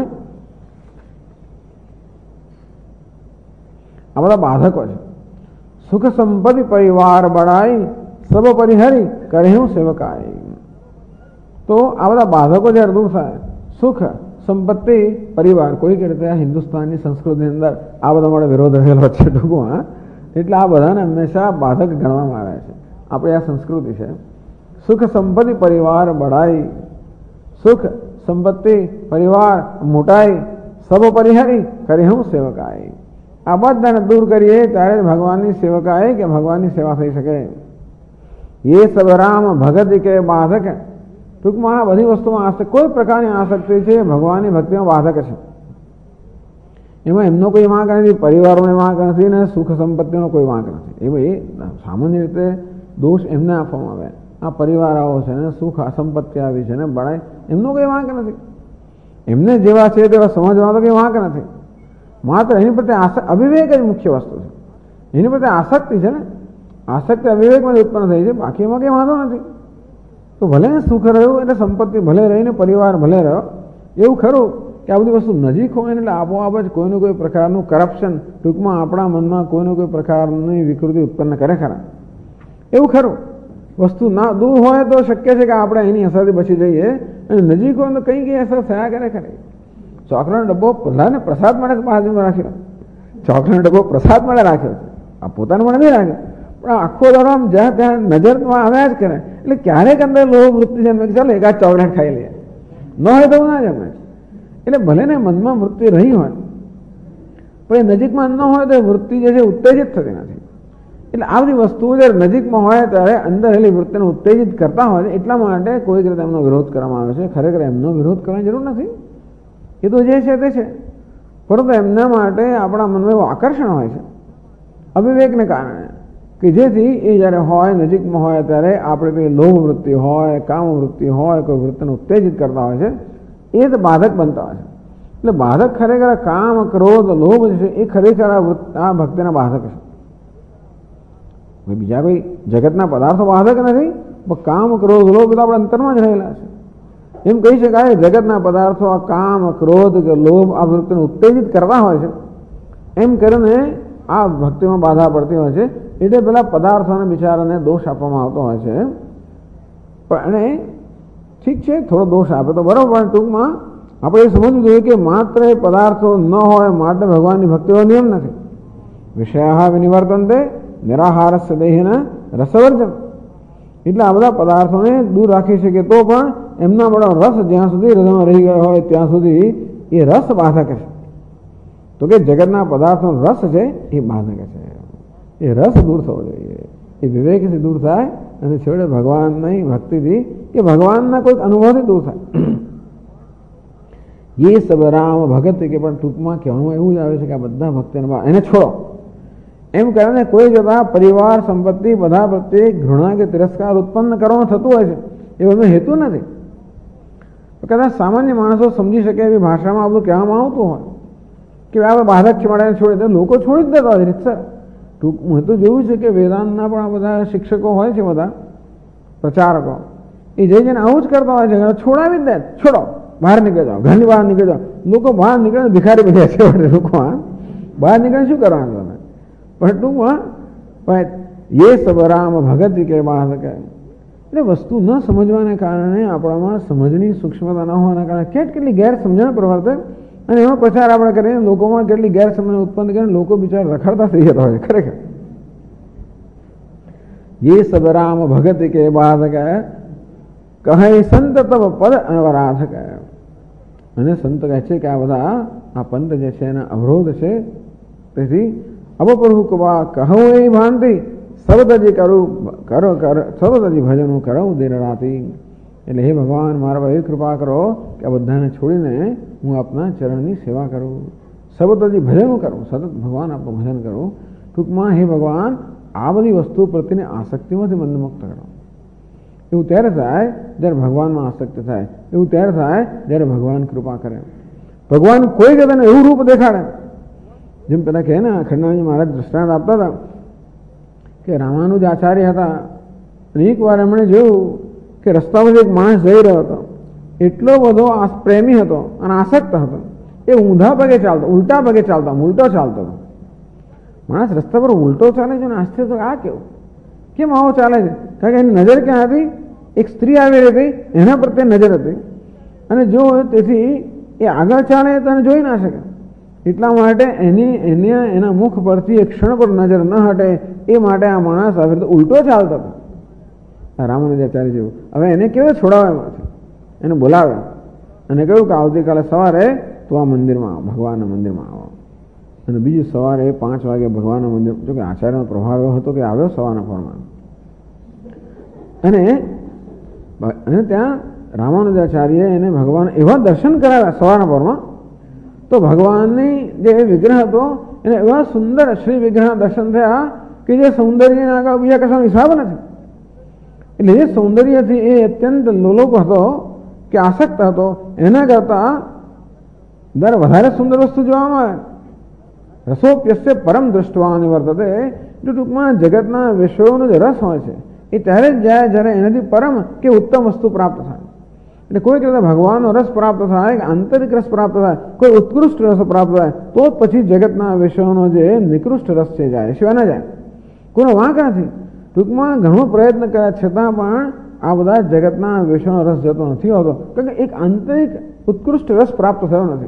આ બધા બાધકો છે. સુખ સંપત્તિ પરિવાર બળાઈ, સબ પરિહરી કરે હું સેવકાય. તો આ બધા બાધકો જ્યારે દૂર થાય, સુખ, સંપત્તિ, પરિવાર, કોઈક રીતે હિન્દુસ્તાનની સંસ્કૃતિની અંદર આ બધા માટે વિરોધ રહેલો છે ટૂંકમાં. એટલે આ બધાને હંમેશા બાધક ગણવામાં આવે છે. આપણી આ સંસ્કૃતિ છે. સુખ સંપત્તિ પરિવાર બઢાઈ, સુખ સંપત્તિ પરિવાર મોટાઈ, સબ પરિહરી કરી હું સેવકાય. આ બધાને દૂર કરીએ ત્યારે ભગવાનની સેવકાય કે ભગવાનની સેવા થઈ શકે. એ સબ રામ ભગત કે બાધક. ટૂંકમાં આ બધી વસ્તુમાં કોઈ પ્રકારની આસક્તિ છે ભગવાનની ભક્તિમાં બાધક છે. એમાં એમનો કોઈ વાંક નથી, પરિવારોનો વાંક નથી, ને સુખ સંપત્તિનો કોઈ વાંક નથી. એ સામાન્ય રીતે દોષ એમને આપવામાં આવે. આ પરિવાર આવો છે ને સુખ સંપત્તિ આવી છે ને બળાય, એમનો કોઈ વાંક નથી. એમને જેવા છે તેવા સમજવાનો તો કંઈ વાંક નથી. માત્ર એની પ્રત્યે અવિવેક જ મુખ્ય વસ્તુ છે. એની પ્રત્યે આસક્તિ છે ને, આસક્તિ અવિવેકમાં ઉત્પન્ન થઈ છે, બાકી એમાં કંઈ વાંધો નથી. તો ભલે સુખ રહ્યું એટલે સંપત્તિ ભલે રહીને પરિવાર ભલે રહ્યો, એવું ખરું કે આ બધી વસ્તુ નજીક હોય એટલે આપોઆપ જ કોઈનું કોઈ પ્રકારનું કરપ્શન ટૂંકમાં આપણા મનમાં કોઈનું કોઈ પ્રકારની વિકૃતિ ઉત્પન્ન કરે ખરા, એવું ખરું. વસ્તુ ના દૂર હોય તો શક્ય છે કે આપણે એની અસરથી બચી જઈએ, અને નજીક હોય તો કંઈ અસર થયા કરે ખરી. ચોકલેટનો ડબ્બો બધાને પ્રસાદ માટે બાજુમાં રાખ્યો, ચોકલેટનો ડબ્બો પ્રસાદ માટે રાખ્યો છે, આ પોતાના માટે નહીં રાખ્યો, પણ આખો દાડો આમ જ્યાં ત્યાં નજરમાં આવ્યા જ કરે. એટલે ક્યારેક અંદર લોભ વૃત્તિ જન્મે, ચાલો એકાદ ચોકલેટ ખાઈ લઈએ, ન હોય તો ના જમે. એટલે ભલે ને મનમાં વૃત્તિ રહી હોય, પણ એ નજીકમાં ન હોય તો વૃત્તિ જે છે ઉત્તેજિત થતી નથી. એટલે આ બધી વસ્તુઓ જ્યારે નજીકમાં હોય ત્યારે અંદર રહેલી વૃત્તિને ઉત્તેજિત કરતા હોય છે. એટલા માટે કોઈક રીતે એમનો વિરોધ કરવામાં આવે છે. ખરેખર એમનો વિરોધ કરવાની જરૂર નથી, એ તો જે છે તે છે, પરંતુ એમના માટે આપણા મનમાં એવું આકર્ષણ હોય છે અવિવેકને કારણે, કે જેથી એ જ્યારે હોય નજીકમાં હોય ત્યારે આપણે કોઈ લોભ વૃત્તિ હોય, કામ વૃત્તિ હોય, કોઈ વૃત્તિને ઉત્તેજિત કરતા હોય છે, એ જ બાધક બનતા હોય છે. એટલે બાધક ખરેખર કામ, ક્રોધ, લોભ છે એ ખરેખર આ ભક્તિના બાધક છે. બીજા કોઈ જગતના પદાર્થો બાધક નથી, પણ કામ, ક્રોધ, લોભ બધા આપણા અંતરમાં જ રહેલા છે. એમ કહી શકાય જગતના પદાર્થો આ કામ, ક્રોધ કે લોભ આ વૃત્તિને ઉત્તેજિત કરતા હોય છે. એમ કરીને આ ભક્તિમાં બાધા પડતી હોય છે. એટલે પેલા પદાર્થોને બિચારાને દોષ આપવામાં આવતો હોય છે. પણ ઠીક છે, થોડો દોષ આપે તો બરાબર, પણ ટૂંકમાં આપણે એ સમજવું જોઈએ કે માત્ર એ પદાર્થો ન હોય માટે ભગવાનની ભક્તિનો નિયમ નથી. વિષયા વિનિવર્તનતે નિરાહારસ્ય દેહિના રસવર્જન. એટલે આ બધા પદાર્થોને દૂર રાખી શકે તો પણ એમના બળો રસ જ્યાં સુધી હૃદયમાં રહી ગયો હોય ત્યાં સુધી એ રસ બાધક છે. તો કે જગતના પદાર્થોનો રસ છે એ બાધક છે. એ રસ દૂર થવો જોઈએ, એ વિવેકથી દૂર થાય અને છેવટે ભગવાનની ભક્તિથી કે ભગવાનના કોઈક અનુભવથી દૂર થાય. એ સબ રામ ભગત કે પણ ટૂંકમાં કહેવામાં એવું જ આવે છે કે આ બધા ભક્તિના એને છોડો. એમ કહેવાય કોઈ જતા પરિવાર, સંપત્તિ બધા પ્રત્યે ઘૃણા કે તિરસ્કાર ઉત્પન્ન કરવાનું થતું હોય છે, એવો એનો હેતુ નથી. કદાચ સામાન્ય માણસો સમજી શકે એવી ભાષામાં આ બધું કહેવામાં આવતું હોય કે આ બાધક છે માટે છોડે, તો લોકો છોડી જ દેતા હોય રીતસર. મેં તો જોયું છે કે વેદાંતના પણ આ બધા શિક્ષકો હોય છે, બધા પ્રચારકો, એ જઈને આવું જ કરતા હોય છે, છોડાવી જ દે, છોડો, બહાર નીકળી જાઓ, ઘરની બહાર નીકળી જાઓ. લોકો બહાર નીકળે ભિખારી બધા છે, લોકો બહાર નીકળે શું કરવાનું તમે? પણ ટૂંકમાં એ સબ રામ ભગત કે બાધક. એટલે વસ્તુ ન સમજવાને કારણે આપણામાં સમજની સૂક્ષ્મતા ન હોવાના કારણે કેટલી ગેરસમજણ પ્રવર્તે, અને એનો પ્રચાર આપણે કરીએ લોકોમાં કેટલી ગેરસમજ ઉત્પન્ન કરીને લોકો બિચારા રખડતા થઈ જતા હોય ખરેખર. ये सब राम भगत के बाधक કહે સંત તબ પદ અવરાધક. અને સંત કહે છે કે આ બધા આ પંથ જે છે એના અવરોધ છે. તેથી અવપ્રભુ કવા કહો એ ભાંતિ સબદજી કરું કરો કર સબદજી ભજનો કરો દિન રાતી. એટલે હે ભગવાન મારા પર એવી કૃપા કરો કે આ બધાને છોડીને હું આપના ચરણની સેવા કરું, સબદજી ભજનો કરું, સતત ભગવાન આપણું ભજન કરું. ટૂંકમાં હે ભગવાન આ બધી વસ્તુ પ્રત્યેની આસક્તિમાંથી મનને મુક્ત કરો. એવું ત્યારે થાય જ્યારે ભગવાનમાં આસક્તિ થાય, એવું ત્યારે થાય જ્યારે ભગવાન કૃપા કરે. ભગવાન કોઈ જગ્યાને એવું રૂપ દેખાડે, જેમ પેલા કહે ને ખંડાજી મહારાજ દૃષ્ટાંત આપતા હતા કે રામાનુજ આચાર્ય હતા અને એકવાર એમણે જોયું કે રસ્તામાં એક માણસ જઈ રહ્યો હતો, એટલો બધો પ્રેમી હતો અને આસક્ત હતો, એ ઊંધા પગે ચાલતો, ઉલટા પગે ચાલતો, ઉલટો ચાલતો હતો. માણસ રસ્તા પર ઉલટો ચાલે છે ને આશ્ચર્ય તો આ કેવું, કેમ આવો ચાલે છે? કારણ કે એની નજર ક્યાં હતી? એક સ્ત્રી આવી રહી હતી એના પ્રત્યે નજર હતી, અને જો તેથી એ આગળ ચાલે તો એને જોઈ ના શકે. એટલા માટે એના મુખ પરથી એક ક્ષણ પર નજર ન હટે એ માટે આ માણસ આવી રીતે ઉલટો ચાલતો હતો. રામાનુજાચાર્ય જેવું. હવે એને કેવો છોડાવે એમાંથી, એને બોલાવે અને કહ્યું કે આવતીકાલે સવારે તું આ મંદિરમાં આવો, ભગવાનના મંદિરમાં આવો. અને બીજી સવારે 5 વાગે ભગવાનના મંદિર, જો કે આચાર્યનો પ્રભાવ એવો હતો કે આવ્યો સવારના પરમાં, અને ત્યાં રામાનુજાચાર્ય એને ભગવાન એવા દર્શન કરાવ્યા સવારના પરમાં. તો ભગવાનની જે વિગ્રહ હતો એને એવા સુંદર શ્રી વિગ્રહના દર્શન થયા કે જે સૌંદર્યના આગળ બીજા કશાનો હિસાબ નથી. એટલે એ સૌંદર્યથી એ અત્યંત લોલોપ હતો કે આસક્ત હતો, એના કરતાં દર વધારે સુંદર વસ્તુ જોવામાં આવે. રસોપ્યસ્ય પરમ દૃષ્ટવા નિવર્તતે. એટલે ટૂંકમાં જગતના વિષયોનો જે રસ હોય છે એ ત્યારે જ જાય જ્યારે એનાથી પરમ કે ઉત્તમ વસ્તુ પ્રાપ્ત થાય. એટલે કોઈક રીતે ભગવાનનો રસ પ્રાપ્ત થાય, આંતરિક રસ પ્રાપ્ત થાય, કોઈ ઉત્કૃષ્ટ રસ પ્રાપ્ત થાય, તો જ પછી જગતના વિષયોનો જે નિકૃષ્ટ રસ છે જાય, સિવાય ના જાય. કોઈનો વાંક નથી. ટૂંકમાં ઘણો પ્રયત્ન કર્યા છતાં પણ આ બધા જગતના વિષયનો રસ જતો નથી હોતો, કારણ કે એક આંતરિક ઉત્કૃષ્ટ રસ પ્રાપ્ત થયો નથી.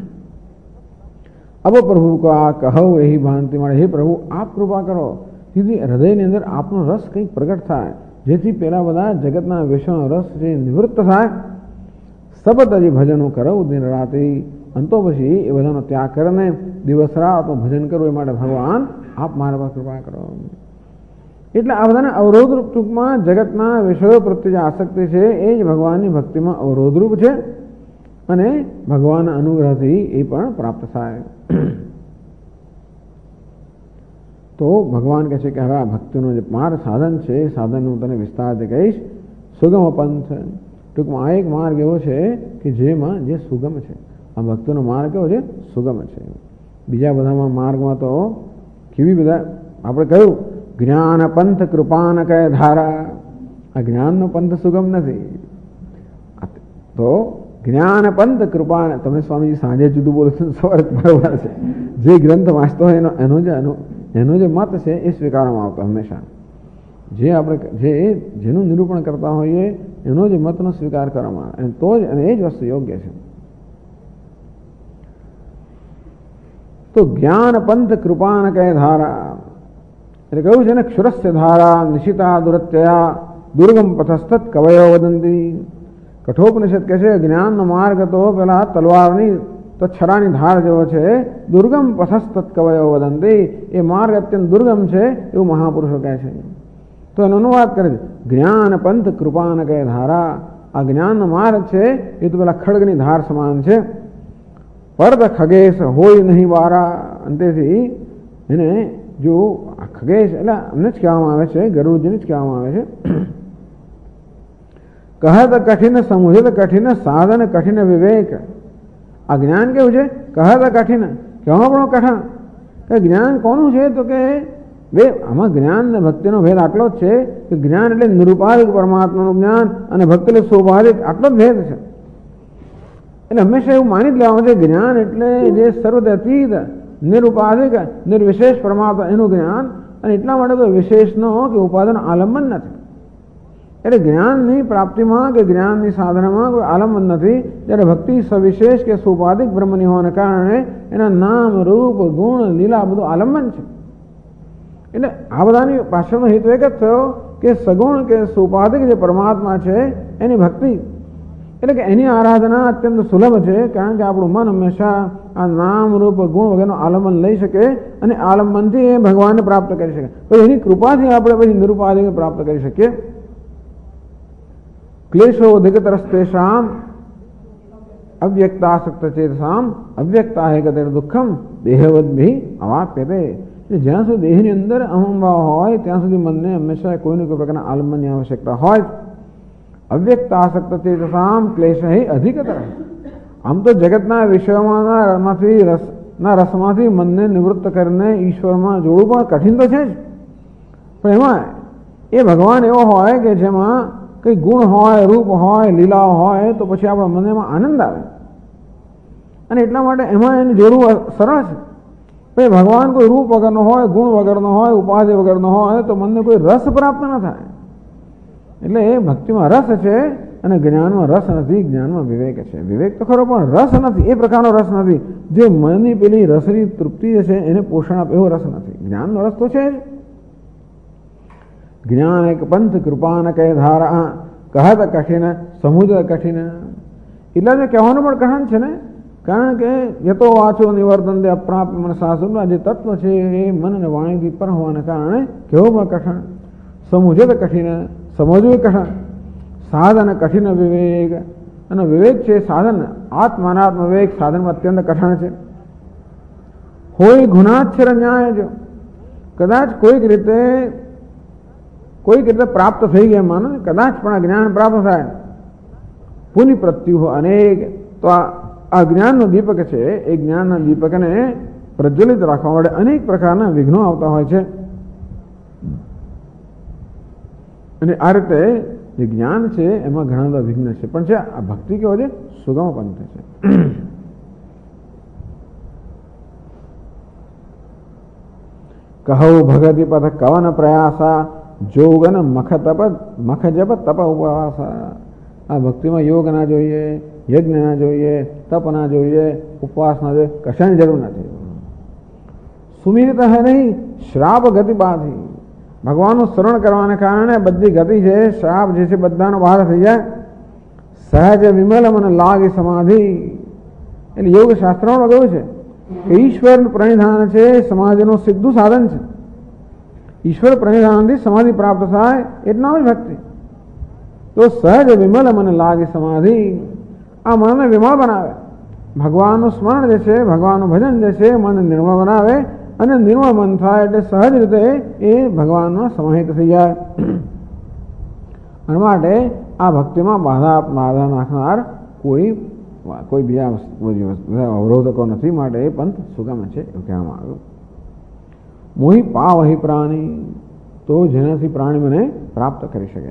અબ પ્રભુ કો આ કહો એહી ભાંતિ મળે, હે પ્રભુ આપ કૃપા કરો, તેથી હૃદયની અંદર આપનો રસ કંઈક પ્રગટ થાય, જેથી પેલા બધા જગતના વિષયનો રસ જે નિવૃત્ત થાય. સબતજી ભજનો કરો દિન રાતે, અંતો પછી એ બધાનો ત્યાગ કરીને દિવસ રાતનું ભજન કરવું, એ માટે ભગવાન આપ મારા પર કૃપા કરો. એટલે આ બધાના અવરોધરૂપ, ટૂંકમાં જગતના વિષયો પ્રત્યે જે આસક્તિ છે એ જ ભગવાનની ભક્તિમાં અવરોધરૂપ છે, અને ભગવાનના અનુગ્રહથી એ પણ પ્રાપ્ત થાય. તો ભગવાન કહે છે કે હવે આ ભક્તિનો જે માર્ગ સાધન છે એ સાધન હું તને વિસ્તારથી કહીશ. સુગમ પંથ, ટૂંકમાં આ એક માર્ગ એવો છે કે જેમાં જે સુગમ છે, આ ભક્તિનો માર્ગ કેવો છે? સુગમ છે. બીજા બધામાં માર્ગમાં તો કેવી બધા આપણે કહ્યું જ્ઞાન પંથ કૃપાન કહે ધારા, આ જ્ઞાનનો પંથ સુગમ નથી. તો જ્ઞાન પંથ કૃપાન, તમે સ્વામીજી સાંજે જુદું બોલો છો, સવારે બરોબર છે. જે ગ્રંથ વાંચતો હોય એનો જે મત છે એ સ્વીકારવામાં આવતો હંમેશા. જે આપણે જેનું નિરૂપણ કરતા હોઈએ એનો જે મતનો સ્વીકાર કરવામાં આવે, તો જ અને એ જ વસ્તુ યોગ્ય છે. તો જ્ઞાન પંથ કૃપાન કહે ધારા, એટલે કહ્યું છે ને ક્ષુરસ્ય ધારા નિશિતા દુરત્યયા દુર્ગમ પથસ્થત કવયો વદંતી. કઠોપનિષદ કહે છે જ્ઞાનનો માર્ગ તો પેલા તલવારની છરાની ધાર જેવો છે, દુર્ગમ પથસ્થત કવયો વદંતી, એ માર્ગ અત્યંત દુર્ગમ છે એવું મહાપુરુષો કહે છે. તો એનો અનુવાદ કરે છે જ્ઞાન પંથ કૃપાન કહે ધારા, આ જ્ઞાનનો માર્ગ છે એ તો પેલા ખડગની ધાર સમાન છે. પર્દ ખગેશ હોય નહીં વારા, અંતેથી એને જો આ ખગેશ એટલે અમને જ કહેવામાં આવે છે, ગરુડજીને જ કહેવામાં આવે છે. કહત કઠિન સમુજત કઠિન સાધન કઠિન વિવેક. આ જ્ઞાન કેવું છે? કહત કઠિન, કહેવામાં પણ કઠણ. કે જ્ઞાન કોનું છે? તો કે આમાં જ્ઞાન ને ભક્તિનો ભેદ આટલો જ છે કે જ્ઞાન એટલે નિરુપાધિક પરમાત્માનું જ્ઞાન અને ભક્તિ એટલે સ્વાભાવિક, આટલો જ ભેદ છે. એટલે હંમેશા એવું માની જ લેવાનું છે જ્ઞાન એટલે જે સર્વદતીત નિરુપાધિક નિર્વિશેષ પરમાત્મા એનું જ્ઞાન, અને એટલા માટે કોઈ વિશેષનો કે ઉપાદાન આલંબન નથી. એટલે જ્ઞાનની પ્રાપ્તિમાં કે જ્ઞાનની સાધનામાં કોઈ આલંબન નથી. જ્યારે ભક્તિ સવિશેષ કે સુપાધિક બ્રહ્મની હોવાને કારણે એના નામ રૂપ ગુણ લીલા બધું આલંબન છે. એટલે આ બધાની પાછળનો હેતુ એક જ થયો કે સગુણ કે સુપાધિક જે પરમાત્મા છે એની ભક્તિ, એટલે કે એની આરાધના અત્યંત સુલભ છે, કારણ કે આપણું મન હંમેશા આ નામ રૂપ ગુણ વગેરેનું આલંબન લઈ શકે અને આલંબનથી એ ભગવાનને પ્રાપ્ત કરી શકે. પછી એની કૃપાથી આપણે પછી નિરુપાધિક પ્રાપ્ત કરી શકીએ. ક્લેશો દિગતરસ્તેષામ અવ્યક્તાસક્ત ચેતસામ અવ્યક્તા હે ગતે દુઃખમ દેહવદ્ભિ અવાપ્યતે. જ્યાં સુધી દેહની અંદર અહંભાવ હોય ત્યાં સુધી મનને હંમેશા કોઈને કોઈ પ્રકારના આલંબનની આવશ્યકતા હોય. અવ્યક્તાસક્ત ચેતસામ ક્લેશ અધિકતર. આમ તો જગતના વિષયોમાંથી રસમાંથી મનને નિવૃત્ત કરીને ઈશ્વરમાં જોડવું પણ કઠિન તો છે જ, પણ એમાં એ ભગવાન એવો હોય કે જેમાં કંઈ ગુણ હોય, રૂપ હોય, લીલા હોય, તો પછી આપણા મને એમાં આનંદ આવે, અને એટલા માટે એમાં એને જોડવું સરળ છે. પછી ભગવાન કોઈ રૂપ વગરનો હોય, ગુણ વગરનો હોય, ઉપાધિ વગરનો હોય, તો મનને કોઈ રસ પ્રાપ્ત ન થાય. એટલે એ ભક્તિમાં રસ છે અને જ્ઞાનમાં રસ નથી. જ્ઞાનમાં વિવેક છે. વિવેક તો ખરો પણ રસ નથી, એ પ્રકારનો રસ નથી જે મનની પેલી રસની તૃપ્તિ છે એને પોષણ આપે એવો રસ નથી. જ્ઞાનનો રસ તો છે જ. જ્ઞાન એક પંથ કૃપાન કહે ધારા, કહત કઠિન સમુદ્ર કઠિન. એટલે જે કહેવાનું પણ કઠણ છે ને, કારણ કે યતો વાચો નિવર્તન દે અપ્રાપ્ત મન શાસ્ત્રના જે તત્વ છે એ મન અને વાણીથી પર હોવાને કારણે કેવું પણ કઠણ. સમુજત કઠિન, સમજવું કઠણ. સાધન કઠિન વિવેક, અને વિવેક છે સાધન, આત્માનાત્મ વિવેક સાધનમાં અત્યંત કઠણ છે. હોય ગુનાક્ષર ન્યાય, જો કદાચ કોઈક રીતે પ્રાપ્ત થઈ ગયા માનો, કદાચ પણ આ જ્ઞાન પ્રાપ્ત થાય. પુનિ પ્રત્યુ અનેક. તો આ જ્ઞાનનો દીપક છે, એ જ્ઞાનના દીપકને પ્રજ્વલિત રાખવા માટે અનેક પ્રકારના વિઘ્નો આવતા હોય છે. અને આ રીતે જે જ્ઞાન છે એમાં ઘણા બધા વિઘ્ન છે, પણ છે આ ભક્તિ કેવો છે? સુગમ પંથ છે. કહો ભગતિ પથ કવન પ્રયાસા જોગન મખ તપ મખ જપ તપ ઉપવાસ. આ ભક્તિમાં યોગ ના જોઈએ, યજ્ઞ ના જોઈએ, તપ ના જોઈએ, ઉપવાસ ના જોઈએ, કશાની જરૂર નથી. સુમિરિત હે નહીં શ્રાપ ગતિ બાધી. ભગવાનનું શરણ કરવાને કારણે બધી ગતિ છે, શ્રાપ જે છે બધાનો બહાર થઈ જાય. સહજ વિમલ મને લાગે સમાધિ. એટલે યોગ શાસ્ત્રોમાં કહ્યું છે કે ઈશ્વર પ્રણિધાન છે સમાધિનું સીધું સાધન છે. ઈશ્વર પ્રણિધાનથી સમાધિ પ્રાપ્ત થાય એટલા જ ભક્તિ. તો સહજ વિમલ મને લાગે સમાધિ. આ મનને વિમળ બનાવે. ભગવાનનું સ્મરણ જે છે, ભગવાનનું ભજન જે છે, મનને નિર્મળ બનાવે. અને નિર્મળ મન થાય એટલે સહજ રીતે એ ભગવાનમાં સમાહિત થઈ જાય. અને માટે આ ભક્તિમાં બાધા નાખનાર કોઈ બીજા અવરોધકો નથી. માટે એ પંથ સુગમ છે એવું કહેવામાં આવ્યું. મોહી પાવહી પ્રાણી. તો જેનાથી પ્રાણી મને પ્રાપ્ત કરી શકે.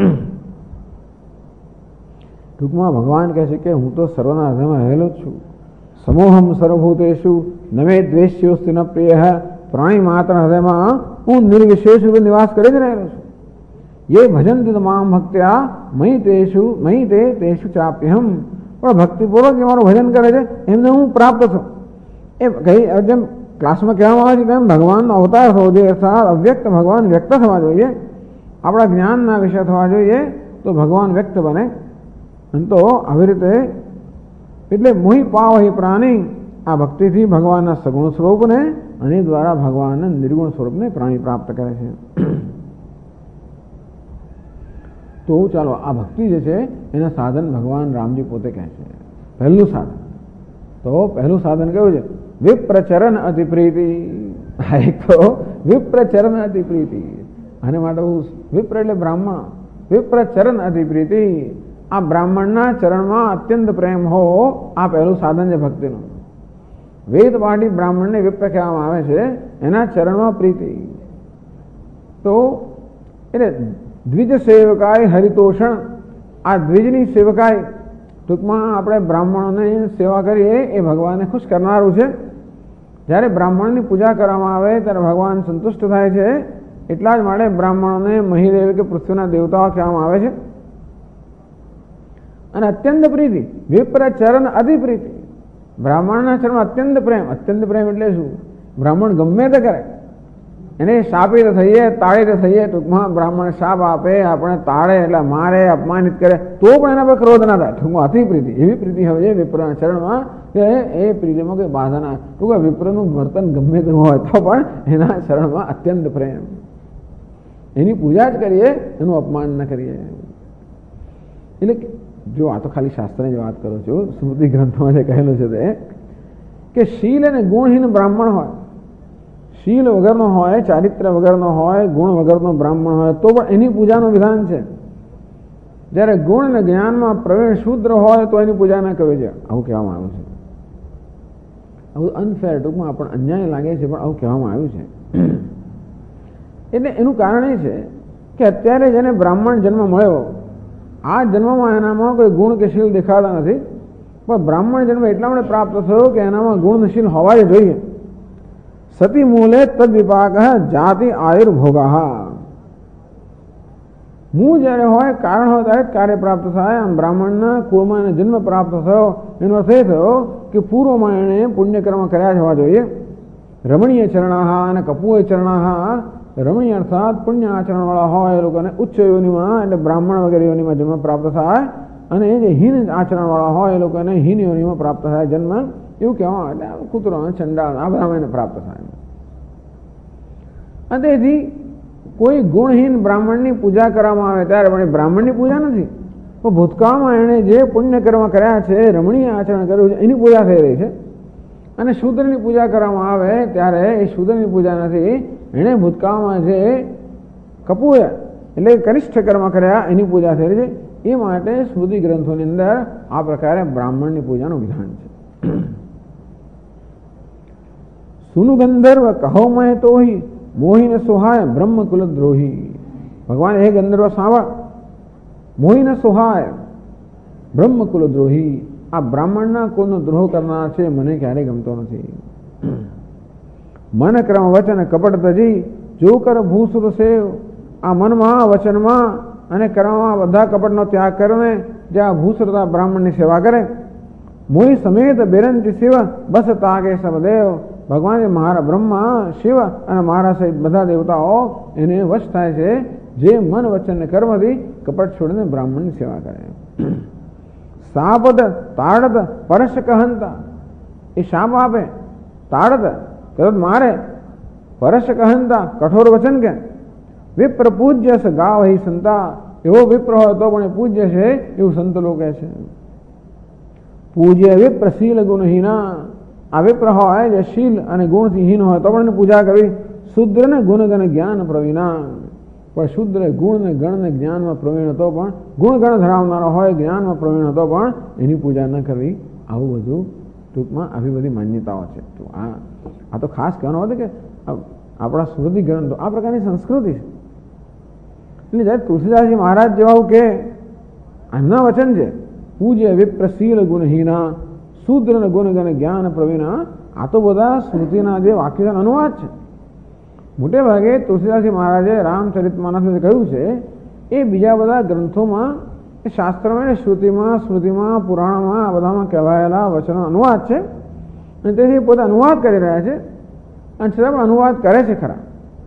ટૂંકમાં ભગવાન કહે છે કે હું તો સર્વના હૃદયમાં રહેલો જ છું. સમોહમ સર્વભૂતેષુ નમે દ્વેષ્યોસ્તિ ન પ્રિય. પ્રાણી માત્ર હૃદયમાં હું નિર્વિશેષ રૂપે નિવાસ કરી જ રહેલો છું. ये भजन्ति माम भक्त्या मयि ते तेषु चाप्यहम. પણ ભક્તિપૂર્વક એ મારું ભજન કરે છે એમને હું પ્રાપ્ત છું. એ કઈ જેમ ક્લાસમાં કહેવામાં આવે છે તેમ ભગવાનનો અવતાર થવો જોઈએ, અર્થાત અવ્યક્ત ભગવાન વ્યક્ત થવા જોઈએ. આપણા જ્ઞાનના વિષય થવા જોઈએ તો ભગવાન વ્યક્ત બને. અને તો આવી રીતે એટલે મોહી પાવહી પ્રાણી. આ ભક્તિથી ભગવાનના સગુણ સ્વરૂપને અને દ્વારા ભગવાનના નિર્ગુણ સ્વરૂપને પ્રાણી પ્રાપ્ત કરે છે. તો ચાલો આ ભક્તિ જે છે એના સાધન ભગવાન રામજી પોતે કહે છે. પહેલું સાધન તો પહેલું સાધન કયું છે? વિપ્રચરણ અતિ પ્રીતિ. એક તો વિપ્રચરણ અતિ પ્રીતિ. આને માટે વિપ્ર એટલે બ્રાહ્મણ. વિપ્રચરણ અતિ પ્રીતિ. આ બ્રાહ્મણના ચરણમાં અત્યંત પ્રેમ હો. આ પહેલું સાધન છે ભક્તિનું. વેદ પાઠી બ્રાહ્મણને વિપ્ર કહેવામાં આવે છે, એના ચરણમાં પ્રીતિ. તો એટલે દ્વિજ સેવકાય હરિતોષણ. આ દ્વિજની સેવકાય ટૂંકમાં આપણે બ્રાહ્મણોની સેવા કરીએ એ ભગવાનને ખુશ કરનારું છે. જ્યારે બ્રાહ્મણની પૂજા કરવામાં આવે ત્યારે ભગવાન સંતુષ્ટ થાય છે. એટલા જ માટે બ્રાહ્મણોને મહિદેવ કે પૃથ્વીના દેવતાઓ કહેવામાં આવે છે. અને અત્યંત પ્રીતિ. વિપ્ર ચરણ અતિ પ્રીતિ. બ્રાહ્મણના ચરણમાં અત્યંત પ્રેમ. અત્યંત પ્રેમ એટલે શું? બ્રાહ્મણ ગમે તે કરે એને શાપિત થઈએ, તાળીત થઈએ. ટૂંકમાં બ્રાહ્મણ શાપ આપે, આપણે તાળે એટલે મારે, અપમાનિત કરે તો પણ એના પર ક્રોધ ના થાય. ટૂંકમાં અતિ પ્રીતિ. એવી પ્રીતિ હવે છે વિપ્રના ચરણમાં કે એ પ્રીતિમાં કોઈ બાધા ના. ટૂંકા વિપ્રનું વર્તન ગમે તે હોય તો પણ એના ચરણમાં અત્યંત પ્રેમ. એની પૂજા જ કરીએ, એનું અપમાન ન કરીએ. એટલે જો આ તો ખાલી શાસ્ત્રની જ વાત કરું છું. સ્મૃતિ ગ્રંથમાં જે કહેલું છે તે કે શીલ અને ગુણહીન બ્રાહ્મણ હોય, શીલ વગરનો હોય, ચારિત્ર વગરનો હોય, ગુણ વગરનો બ્રાહ્મણ હોય તો પણ એની પૂજાનું વિધાન છે. જ્યારે ગુણ અને જ્ઞાનમાં પ્રવીણ શૂદ્ર હોય તો એની પૂજા ના કરવી જોઈએ. આવું કહેવામાં આવ્યું છે. આવું અનફેર ટૂંકમાં આપણને અન્યાય લાગે છે પણ આવું કહેવામાં આવ્યું છે. એટલે એનું કારણ એ છે કે અત્યારે જેને બ્રાહ્મણ જન્મ મળ્યો, આ જન્મમાં એનામાં કોઈ ગુણ કે શીલ દેખાતા નથી. પણ બ્રાહ્મણ જન્મ એટલા માટે પ્રાપ્ત થયો કે એનામાં ગુણશીલ હોવા જ જોઈએ. સતી મૂલે તદ વિપાક જાતિ આયુર્ભોગા. મૂળ જ્યારે હોય, કારણ હોય ત્યારે જ કાર્ય પ્રાપ્ત થાય. આમ બ્રાહ્મણના કુળમાં એને જન્મ પ્રાપ્ત થયો એનો અર્થ એ થયો કે પૂર્વમાં એણે પુણ્યકર્મ કર્યા જ હોવા જોઈએ. રમણીય ચરણાહા અને કપૂય ચરણાહા. રમણીય અર્થાત પુણ્ય આચરણવાળા હોય એ લોકોને ઉચ્ચ યોનિમાં એટલે બ્રાહ્મણ વગેરે યોનિમાં જન્મ પ્રાપ્ત થાય. અને એ જે હીન આચરણવાળા હોય એ લોકોને હીન યોનિમાં પ્રાપ્ત થાય જન્મ. એવું કહેવા એટલે કૂતરો ચંડાળ આ બધા એને પ્રાપ્ત થાય. અને તેથી કોઈ ગુણહીન બ્રાહ્મણની પૂજા કરવામાં આવે ત્યારે પણ એ બ્રાહ્મણની પૂજા નથી. પણ ભૂતકાળમાં એણે જે પુણ્યકર્મ કર્યા છે, રમણીય આચરણ કર્યું છે, એની પૂજા થઈ રહી છે. અને શૂદ્રની પૂજા કરવામાં આવે ત્યારે એ શૂદ્રની પૂજા નથી. એણે ભૂતકાળમાં જે કપૂય એટલે કનિષ્ઠ કર્મ કર્યા એની પૂજા થઈ રહી છે. એ માટે સ્મૃતિ ગ્રંથોની અંદર આ પ્રકારે બ્રાહ્મણની પૂજાનું વિધાન છે. સુનુ ગંધર્વ કહો મય તોહી મોહીને સોહાય બ્રહ્મ કુલદ્રોહી. ભગવાન હે ગંધર્વ સાંભળ, મોહીને સોહાય બ્રહ્મ કુલદ્રોહી. આ બ્રાહ્મણના કુળનો દ્રોહ કરનાર છે, મને ક્યારેય ગમતો નથી. મન ક્રમ વચન કપટ તજી જો કર ભૂસુર સેવ આ મનમાં, વચનમાં અને કર્મમાં બધા કપટનો ત્યાગ કરીને જે આ ભૂસરતા બ્રાહ્મણની સેવા કરે, મોહી સમેત બેરંતી શિવ બસ તાગે સબદેવ, ભગવાન મારા બ્રહ્મા, શિવ અને મારા સહિત બધા દેવતાઓ એને વશ થાય છે જે મન, વચન અને કર્મથી કપટ છોડીને બ્રાહ્મણની સેવા કરે. સાપદ તાડત પરશ કહંતા, એ શાપ આપે, તાડત તરત મારે, પરશ કહંતા કઠોર વચન કે, વિપ્ર પૂજ્ય સ ગાવ હિ સંતા, એવો વિપ્ર હોય તો પણ એ પૂજ્ય છે એવું સંત લોકો કહે છે. પૂજ્ય વિપ્ર શીલ ગુણહીના, આ વિપ્ર હોય જે શીલ અને ગુણથી હીન હોય તો પણ પૂજા કરવી. શુદ્ર ને ગુણ ગણ જ્ઞાન પ્રવીણા, પણ શુદ્ર ગુણ ને ગણ ને જ્ઞાનમાં પ્રવીણ હતો પણ ગુણ ગણ ધરાવનારો હોય, જ્ઞાનમાં પ્રવીણ હતો પણ એની પૂજા ન કરવી. આવું બધું ટૂંકમાં આવી બધી માન્યતાઓ છે. તો આ તો ખાસ કહેવાનું હતું કે આપણા સ્મૃતિ ગ્રંથો આ પ્રકારની સંસ્કૃતિ છે. એટલે જ્યારે તુલસીદાસજી મહારાજ જેવા કે એમના વચન છે, પૂજ્ય વિપ્રશીલ ગુણહીના, શુદ્ર ને ગુણગણ જ્ઞાન પ્રવીણા, આ તો બધા સ્મૃતિના જે વાક્યોના અનુવાદ છે. મોટે ભાગે તુલસીદાસજી મહારાજે રામચરિતમાનસમાં કહ્યું છે એ બીજા બધા ગ્રંથોમાં, એ શાસ્ત્રમાં, શ્રુતિમાં, સ્મૃતિમાં, પુરાણમાં આ બધામાં કહેવાયેલા વચનો અનુવાદ છે. અને તેથી પોતે અનુવાદ કરી રહ્યા છે અને છતાં પણ અનુવાદ કરે છે ખરા.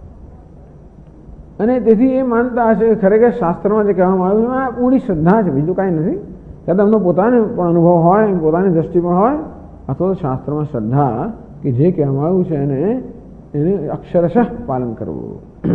અને તેથી એ માનતા હશે કે ખરેખર શાસ્ત્રમાં જે કહેવામાં આવ્યું છે આ ઊંડી શ્રદ્ધા છે, બીજું કાંઈ નથી. કદાચ એમનો પોતાનો પણ અનુભવ હોય, પોતાની દ્રષ્ટિ પણ હોય, અથવા તો શાસ્ત્રમાં શ્રદ્ધા કે જે કહેવામાં આવ્યું છે એને અક્ષરશઃ પાલન કરવું.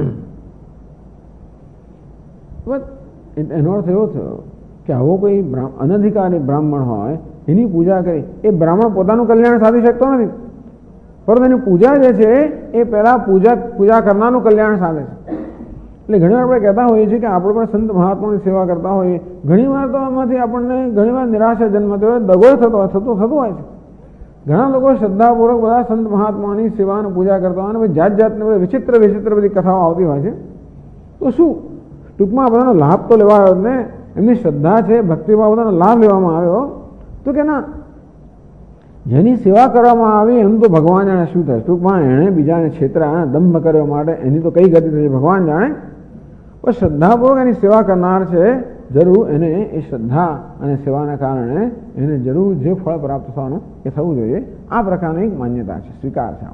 એનો અર્થ એવો થયો કે આવો કોઈ અનધિકારી બ્રાહ્મણ હોય, એની પૂજા કરી, એ બ્રાહ્મણ પોતાનું કલ્યાણ સાધી શકતો નથી, પરંતુ એની પૂજા જે છે એ પહેલા પૂજા કરનારનું કલ્યાણ સાધે છે. એટલે ઘણી વાર આપણે કહેતા હોઈએ છીએ કે આપણે પણ સંત મહાત્માની સેવા કરતા હોઈએ, ઘણી વાર તો આમાંથી આપણને ઘણી વાર નિરાશા જન્મતી હોય, દગો થતું હોય છે. ઘણા લોકો શ્રદ્ધાપૂર્વક બધા સંત મહાત્માની સેવા અને પૂજા કરતા હોય, અને જાત જાતની બધી વિચિત્ર બધી કથાઓ આવતી હોય છે. તો શું ટૂંકમાં બધાનો લાભ તો લેવા આવ્યો ને, એમની શ્રદ્ધા છે, ભક્તિભાવ બધાનો લાભ લેવામાં આવ્યો, તો કે ના, જેની સેવા કરવામાં આવી એનું તો ભગવાન જાણે શું થાય. ટૂંકમાં એણે બીજાને છેતરા, દંભ કરવા માટે એની તો કઈ ગતિ થશે ભગવાન જાણે. પણ શ્રદ્ધાપૂર્વક એની સેવા કરનાર છે, જરૂર એને એ શ્રદ્ધા અને સેવાના કારણે એને જરૂર જે ફળ પ્રાપ્ત થવાનું એ થવું જોઈએ. આ પ્રકારની એક માન્યતા છે, સ્વીકાર છે.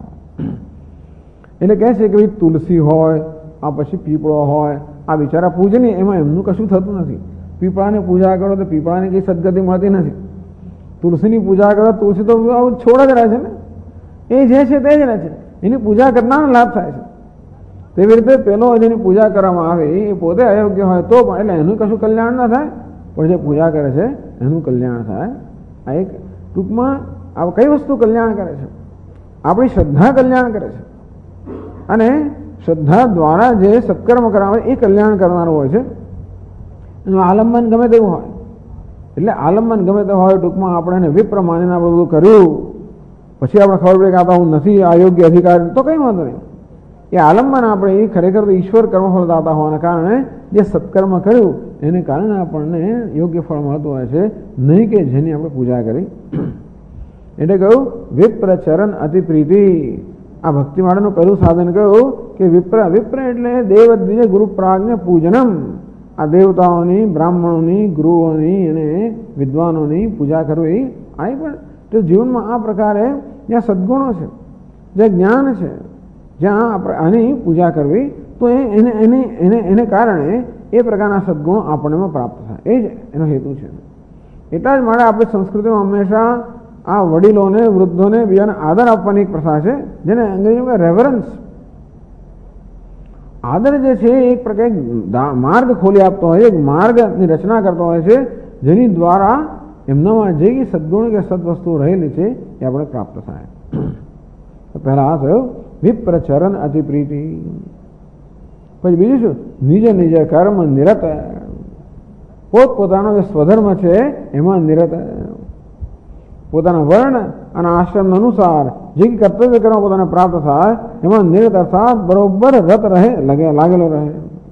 એટલે કહે છે કે ભાઈ તુલસી હોય, આ પછી પીપળો હોય, આ બિચારા પૂજનીય, એમાં એમનું કશું થતું નથી. પીપળાની પૂજા કરો તો પીપળાની કંઈ સદગતિ મળતી નથી. તુલસીની પૂજા કરો, તુલસી તો છોડ જ રહે છે ને, એ જે છે તે જ રહે છે, એની પૂજા કરનારનો લાભ થાય છે. તેવી રીતે પેલો જેની પૂજા કરવામાં આવે એ પોતે અયોગ્ય હોય તો પણ, એટલે એનું કશું કલ્યાણ ના થાય, પણ જે પૂજા કરે છે એનું કલ્યાણ થાય. આ એક ટૂંકમાં આ કઈ વસ્તુ કલ્યાણ કરે છે? આપણી શ્રદ્ધા કલ્યાણ કરે છે, અને શ્રદ્ધા દ્વારા જે સત્કર્મ કરાવે એ કલ્યાણ કરનારું હોય છે. એનું આલંબન ગમે તેવું હોય, એટલે આલંબન ગમે તે હોય, ટૂંકમાં આપણે એને વિપ્ર માનીને આપણે બધું કર્યું, પછી આપણે ખબર પડે કે આ હું નથી અયોગ્ય અધિકારી, તો કંઈ વાંધો નહીં. એ આલંબન આપણે એ ખરેખર તો ઈશ્વર કર્મફળદાતા હોવાના કારણે જે સત્કર્મ કર્યું એને કારણે આપણને યોગ્ય ફળ મળતું હોય છે, નહીં કે જેની આપણે પૂજા કરી. એટલે કહ્યું વિપ્ર ચરણ અતિ પ્રીતિ. આ ભક્તિ માટેનું પહેલું સાધન કહ્યું કે વિપ્ર એટલે દેવ દ્વિજ ગુરુ પ્રાજ્ઞ પૂજનમ. આ દેવતાઓની, બ્રાહ્મણોની, ગુરુઓની અને વિદ્વાનોની પૂજા કરવી. આ પણ તો જીવનમાં આ પ્રકારે જ્યાં સદ્ગુણો છે, જ્યાં જ્ઞાન છે, જ્યાં આપણે આની પૂજા કરવી, તો એને કારણે એ પ્રકારના સદ્ગુણો આપણને પ્રાપ્ત થાય. એ જ એનો હેતુ છે. એટલા જ માટે આપણી સંસ્કૃતિમાં હંમેશા આ વડીલોને, વૃદ્ધોને, બીજાને આદર આપવાની એક પ્રથા છે, જેને અંગ્રેજીમાં રેવરન્સ. આદર જે છે એક પ્રકાર માર્ગ ખોલી આપતો હોય, એક માર્ગની રચના કરતો હોય છે, જેની દ્વારા એમનામાં જે સદ્ગુણ કે સદવસ્તુ રહેલી છે એ આપણે પ્રાપ્ત થાય. પહેલા આ થયું વિપ્ર ચરણ અતિ પ્રીતિ. પછી બીજું શું? નિજ નિજ કર્મ નિરત. પોતપોતાનો જે સ્વધર્મ છે એમાં નિરત, પોતાના વર્ણ અને આશ્રમ અનુસાર જે કર્તવ્ય કર્મ પોતાને પ્રાપ્ત થાય એમાં નિરત, અર્થાત બરોબર રત રહે, લાગેલો રહે.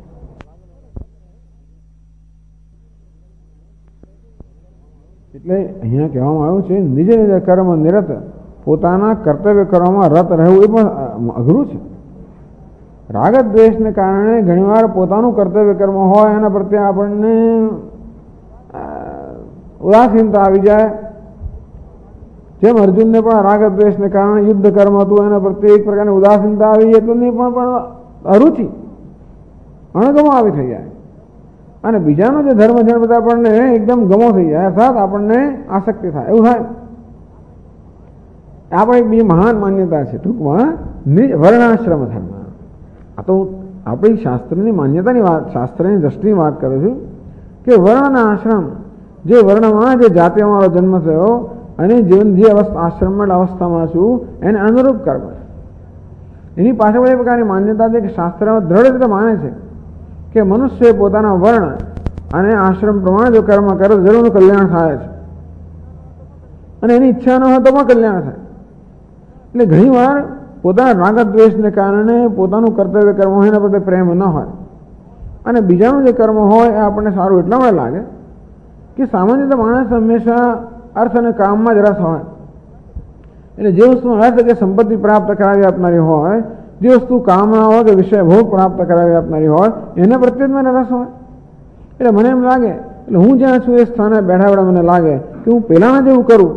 એટલે અહીંયા કહેવામાં આવ્યું છે નિજ નિજ કર્મ નિરત. પોતાના કર્તવ્ય કરવામાં રત રહેવું એ પણ અઘરું છે. રાગદ્વેષને કારણે ઘણીવાર પોતાનું કર્તવ્ય કર્મ હોય એના પ્રત્યે આપણને ઉદાસીનતા આવી જાય. જેમ અર્જુનને પણ રાગદ્વેષને કારણે યુદ્ધ કર્મ હતું એના પ્રત્યે એક પ્રકારની ઉદાસીનતા આવી જાય, એટલું નહીં પણ અરુચિ અણગમો આવી થઈ જાય. અને બીજાનો જે ધર્મ છે બધા આપણને એકદમ ગમો થઈ જાય, અર્થાત આપણને આસક્તિ થાય, એવું થાય. આપણે એક બીજી મહાન માન્યતા છે ટૂંકમાં વર્ણાશ્રમ ધર્મ. આ તો આપણી શાસ્ત્રની માન્યતાની વાત, શાસ્ત્રની દ્રષ્ટિની વાત કરું છું કે વર્ણના આશ્રમ, જે વર્ણમાં જે જાતિમાં મારો જન્મ થયો અને જે આશ્રમ અવસ્થામાં છું એને અનુરૂપ કર્મ, એની પાછળ એ પ્રકારની માન્યતા છે કે શાસ્ત્રમાં દ્રઢ રીતે માને છે કે મનુષ્ય પોતાના વર્ણ અને આશ્રમ પ્રમાણે જો કર્મ કરે તો જરૂરનું કલ્યાણ થાય છે, અને એની ઈચ્છા ન હોય તો પણ કલ્યાણ થાય. એટલે ઘણી વાર પોતાના રાગદ્વેષને કારણે પોતાનું કર્તવ્ય કર્મ હોય એના પ્રત્યે પ્રેમ ન હોય અને બીજાનું જે કર્મ હોય એ આપણને સારું એટલા માટે લાગે કે સામાન્ય માણસ હંમેશા અર્થ અને કામમાં જ રસ હોય. એટલે જે વસ્તુ અર્થ કે સંપત્તિ પ્રાપ્ત કરાવી આપનારી હોય, જે વસ્તુ કામના હોય કે વિષય ભોગ પ્રાપ્ત કરાવી આપનારી હોય એના પ્રત્યે જ મને રસ હોય. એટલે મને એમ લાગે, એટલે હું જ્યાં છું એ સ્થાને બેઠા બેઠા મને લાગે કે હું પહેલાના જેવું કરું,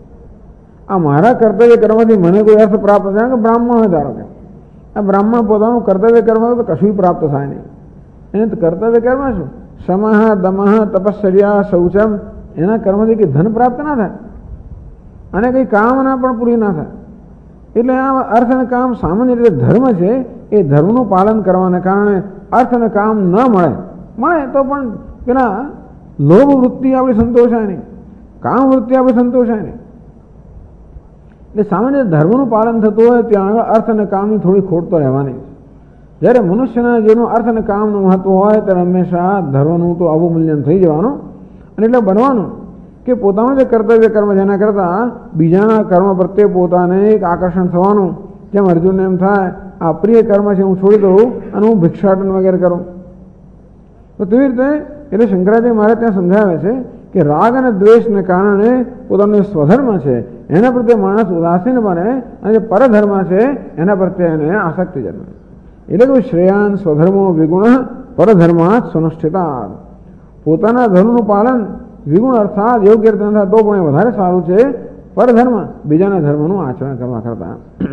આ મારા કર્તવ્ય કર્મથી મને કોઈ અર્થ પ્રાપ્ત થાય. કે બ્રાહ્મણ હોય ધારો કે આ બ્રાહ્મણ પોતાનું કર્તવ્ય કર્મ તો કશું પ્રાપ્ત થાય નહીં. એને કર્તવ્ય કર્મ શું? સમહ, દમઃ, તપશ્ચર્યા, શૌચમ, એના કર્મથી કંઈ ધન પ્રાપ્ત ના થાય અને કંઈ કામના પણ પૂરી ના થાય. એટલે આ અર્થ અને કામ સામાન્ય રીતે ધર્મ છે, એ ધર્મનું પાલન કરવાને કારણે અર્થ અને કામ ન મળે તો પણ પેલા લોભ વૃત્તિ આપણી સંતોષાય નહીં, કામ વૃત્તિ આપણી સંતોષાય નહીં. એટલે સામાન્ય ધર્મનું પાલન થતું હોય ત્યાં આગળ અર્થ અને કામની થોડી ખોટ તો રહેવાની. જ્યારે મનુષ્યના જેનું અર્થ અને કામનું મહત્વ હોય ત્યારે હંમેશા ધર્મનું તો અવમૂલ્યન થઈ જવાનું. અને એટલે બનવાનું કે પોતાનું જે કર્તવ્ય કર્મ જેના કરતાં બીજાના કર્મ પ્રત્યે પોતાને એક આકર્ષણ થવાનું. જેમ અર્જુનને એમ થાય આ પ્રિય કર્મ છે હું છોડી દઉં અને હું ભિક્ષાટન વગેરે કરું. તો તેવી રીતે એટલે શંકરાચાર્ય મારે ત્યાં સમજાવે છે કે રાગ અને દ્વેષને કારણે પોતાનો સ્વધર્મ છે એના પ્રત્યે માણસ ઉદાસીન બને અને જે પરધર્મ છે એના પ્રત્યે એને આસક્તિ જન્મે. એટલે કે શ્રેયાન સ્વધર્મો વિગુણ પરધર્માત સુનિષ્ઠિતા. પોતાના ધર્મનું પાલન વિગુણ અર્થાત યોગ્ય રીતે થાય તો પણ એ વધારે સારું છે પરધર્મ, બીજાના ધર્મનું આચરણ કરવા કરતા.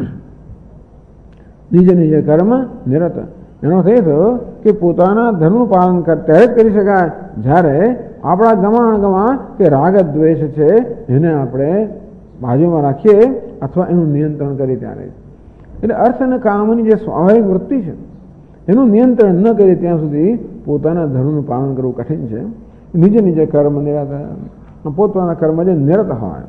નિજ નિજ કર્મ નિરત. એનો અર્થ એ થયો કે પોતાના ધર્મનું પાલન ત્યારે જ કરી શકાય જ્યારે આપણા ગમા કે રાગ દ્વેષ છે એને આપણે બાજુમાં રાખીએ અથવા એનું નિયંત્રણ કરીએ ત્યારે. એટલે અર્થ અને કામની જે સ્વાભાવિક વૃત્તિ છે એનું નિયંત્રણ ન કરીએ ત્યાં સુધી પોતાના ધર્મનું પાલન કરવું કઠિન છે. નિજ નિજ કર્મ નિરત, પોતાના કર્મ જે નિરત હોય.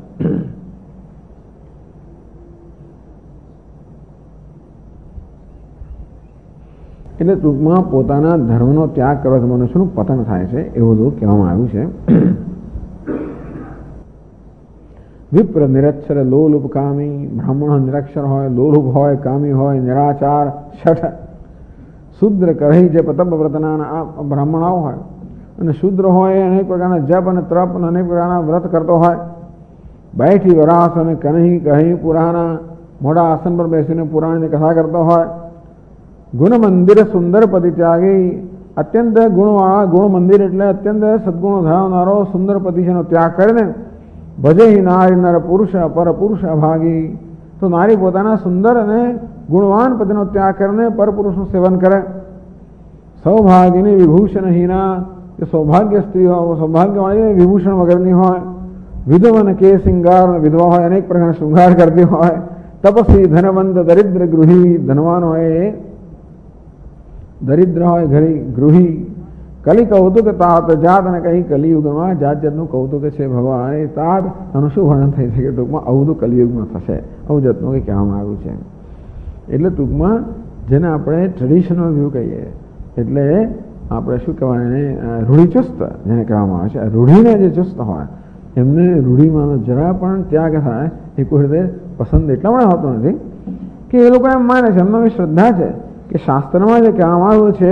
એટલે ટૂંકમાં પોતાના ધર્મનો ત્યાગ કરવાથી મનુષ્યનું પતન થાય છે એવું બધું કહેવામાં આવ્યું છે. વિપ્ર નિરક્ષર લોલુપકામી, બ્રાહ્મણ નિરક્ષર હોય, લોલુપ હોય, કામી હોય, નિરાચાર, છઠ, શુદ્ર કરહી જે તપવ્રતના બ્રાહ્મણાઓ હોય અને શુદ્ર હોય અનેક પ્રકારના જપ અને તપ અને અનેક પ્રકારના વ્રત કરતો હોય, બેઠી વરાસ અને કનહી કહી પુરાણા, મોડા આસન પર બેસીને પુરાણની કથા કરતો હોય, ગુણ મંદિર સુંદર પતિ ત્યાગી, અત્યંત ગુણવાળા, ગુણ મંદિર એટલે અત્યંત સદગુણો ધરાવનારો સુંદર પતિ છે એનો ત્યાગ કરીને ભજે નારી નર પુરુષ પર પુરુષ અભાગી. તો નારી પોતાના સુંદર અને ગુણવાન પતિનો ત્યાગ કરીને પરપુરુષનું સેવન કરે. સૌભાગ્યની વિભૂષણહીના, કે સૌભાગ્ય સ્ત્રી હોય, સૌભાગ્યવાળી વિભૂષણ વગરની હોય, વિધવન કે શિંગાર, વિધવા હોય અનેક પ્રકારના શૃંગાર કરતી હોય, તપસ્વી ધનવંત દરિદ્ર ગૃહી, ધનવાન હોય દરિદ્ર હોય ગૃહી, કલી કૌતુક તાત જાત, અને કઈ કલિયુગમાં જાત જાતનું કૌતુક છે ભગવાન એ તાત આનું શું વર્ણન થઈ શકે. ટૂંકમાં આવું તો કલિયુગમાં થશે, આવું જાતનું કંઈ કહેવામાં આવ્યું છે. એટલે ટૂંકમાં જેને આપણે ટ્રેડિશનલ વ્યૂ કહીએ એટલે આપણે શું કહેવાય એને રૂઢિચુસ્ત જેને કહેવામાં આવે છે. રૂઢિને જે ચુસ્ત હોય એમને રૂઢિમાં જરા પણ ત્યાગ થાય એ કોઈ રીતે પસંદ એટલા માટે હોતો નથી કે એ લોકો એમ માને છે, એમનો શ્રદ્ધા છે કે શાસ્ત્રમાં જે કહેવામાં આવ્યું છે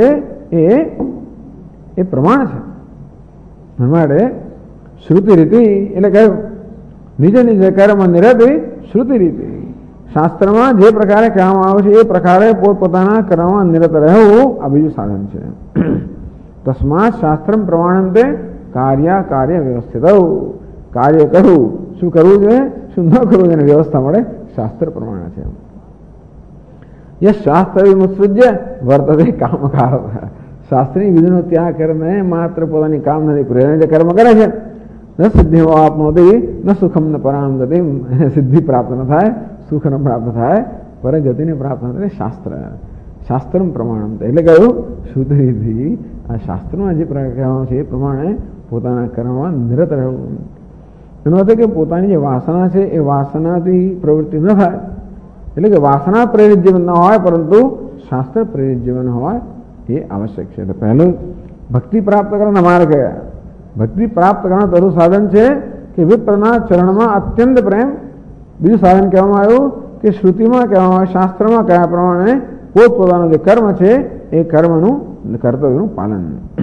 એ પ્રમાણ છે. એ માટે શ્રુતિ રીતિ એટલે કહ્યું નિજ નિજ કર્મ નિરતિ શ્રુતિ રીતિ. શાસ્ત્રમાં જે પ્રકારે કહેવામાં આવે છે એ પ્રકારે પોતપોતાના કર્મમાં નિરત રહેવું આ બીજું સાધન છે. તસ્માત શાસ્ત્ર પ્રમાણંતે કાર્ય વ્યવસ્થિત. કાર્ય કરવું, શું કરવું જોઈએ, શું ન કરવું જોઈએ, વ્યવસ્થા મળે શાસ્ત્ર પ્રમાણે છે. યશ શાસ્ત્ર વિમુત્સૃજ્ય વર્તતે કામકાર. શાસ્ત્રની વિધિનો ત્યાગ કરીને માત્ર પોતાની કામનાથી પ્રેરણા જે કર્મ કરે છે, ન સિદ્ધિ આપનોતી ન સુખમ ન પરામ ગતિ. સિદ્ધિ પ્રાપ્ત ન થાય, સુખ ન પ્રાપ્ત થાય, પર ગતિને પ્રાપ્ત ન થાય. શાસ્ત્ર પ્રમાણ એટલે કહ્યું શુદ્ધ વિધિ. આ શાસ્ત્રમાં જે કહેવામાં છે એ પ્રમાણે પોતાના કર્મમાં નિરત રહેવું. એનો અર્થ કે પોતાની જે વાસના છે એ વાસનાથી પ્રવૃત્તિ ન થાય. એટલે કે વાસના પ્રેરિત જીવન ન હોય, પરંતુ શાસ્ત્ર પ્રેરિત જીવન હોય એ આવશ્યક છે. એટલે પહેલું ભક્તિ પ્રાપ્ત કરવાના માર્ગ ગયા. ભક્તિ પ્રાપ્ત કરવાનું પહેલું સાધન છે કે વિપ્રના ચરણમાં અત્યંત પ્રેમ. બીજું સાધન કહેવામાં આવ્યું કે શ્રુતિમાં કહેવામાં આવે, શાસ્ત્રમાં કયા પ્રમાણે પોતપોતાનું જે કર્મ છે એ કર્મનું કર્તવ્યનું પાલન.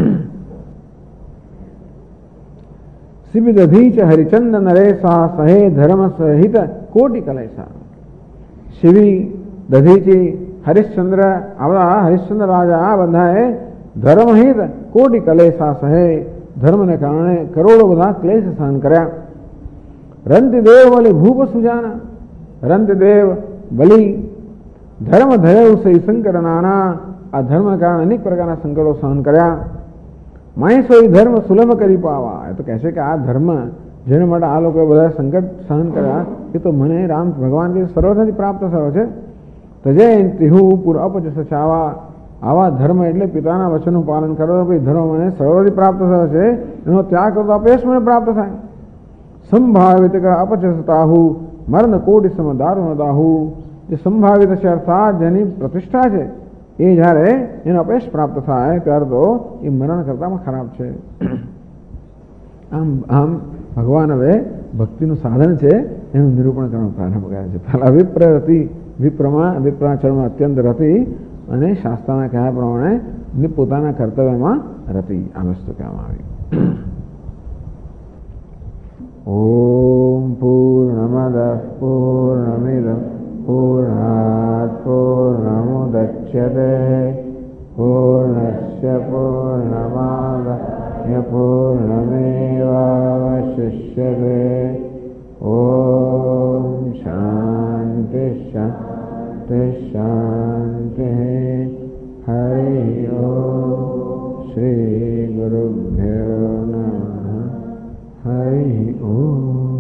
શિબિદધી ચ હરિચંદ નરેશા સહે ધર્મ સહિત કોટી કલેશા. શિવી દધીચી હરિશ્ચંદ્ર, આવા હરિશ્ચંદ્ર રાજા આ બધાએ ધર્મહિત કોટી કલેશા સહે, ધર્મને કારણે કરોડો બધા ક્લેશ સહન કર્યા. રંતિદેવ બલિ ભૂપ સુજાના. રંતિદેવ બલિ ધર્મ ધરેવ સહી શંકર નાના. આ ધર્મને કારણે અનેક પ્રકારના સંકટો સહન કર્યા. માણસો એ ધર્મ સુલભ કરી પાવા. એ તો કહે છે કે આ ધર્મ જેને માટે આ લોકોએ બધા સંકટ સહન કર્યા એ તો મને રામ ભગવાન કે સર્વથાથી પ્રાપ્ત થયો છે. તજે તિહુ પૂર અપજસ ચાવા. આવા ધર્મ એટલે પિતાના વચનનું પાલન કરો, ભાઈ ધર્મ મને સર્વથી પ્રાપ્ત થયો છે, એનો ત્યાગ કરો તો અપયશ મને પ્રાપ્ત થાય. સંભાવિત અપચસતાહુ મરણ કોટી સમ દારુણતાહુ. જે સંભાવિત છે અર્થાત જેની પ્રતિષ્ઠા છે એ જ્યારે એનો અપયશ પ્રાપ્ત થાય ત્યારે તો એ મરણ કરતામાં ખરાબ છે. આમ ભગવાન હવે ભક્તિનું સાધન છે એનું નિરૂપણ કરવાનો પ્રારંભ કરે છે. પહેલા વિપ્ર રતિ, વિપ્રાચરમાં અત્યંત રતિ, અને શાસ્ત્રના કયા પ્રમાણે પોતાના કર્તવ્યમાં રતિ. આ વસ્તુ કહેવામાં આવી. ઓમ પૂર્ણમદ પૂર્ણમિદં પૂર્ણાત પૂર્ણમુદચ્યતે પૂર્ણસ્ય પૂર્ણમાદાય પૂર્ણમેવાવશિષ્યતે. ઓમ શાંતિ શાંતિ શાંતિ. હરિ ઓમ. શ્રી ગુરુભ્યો નમઃ. હરિ ઓમ.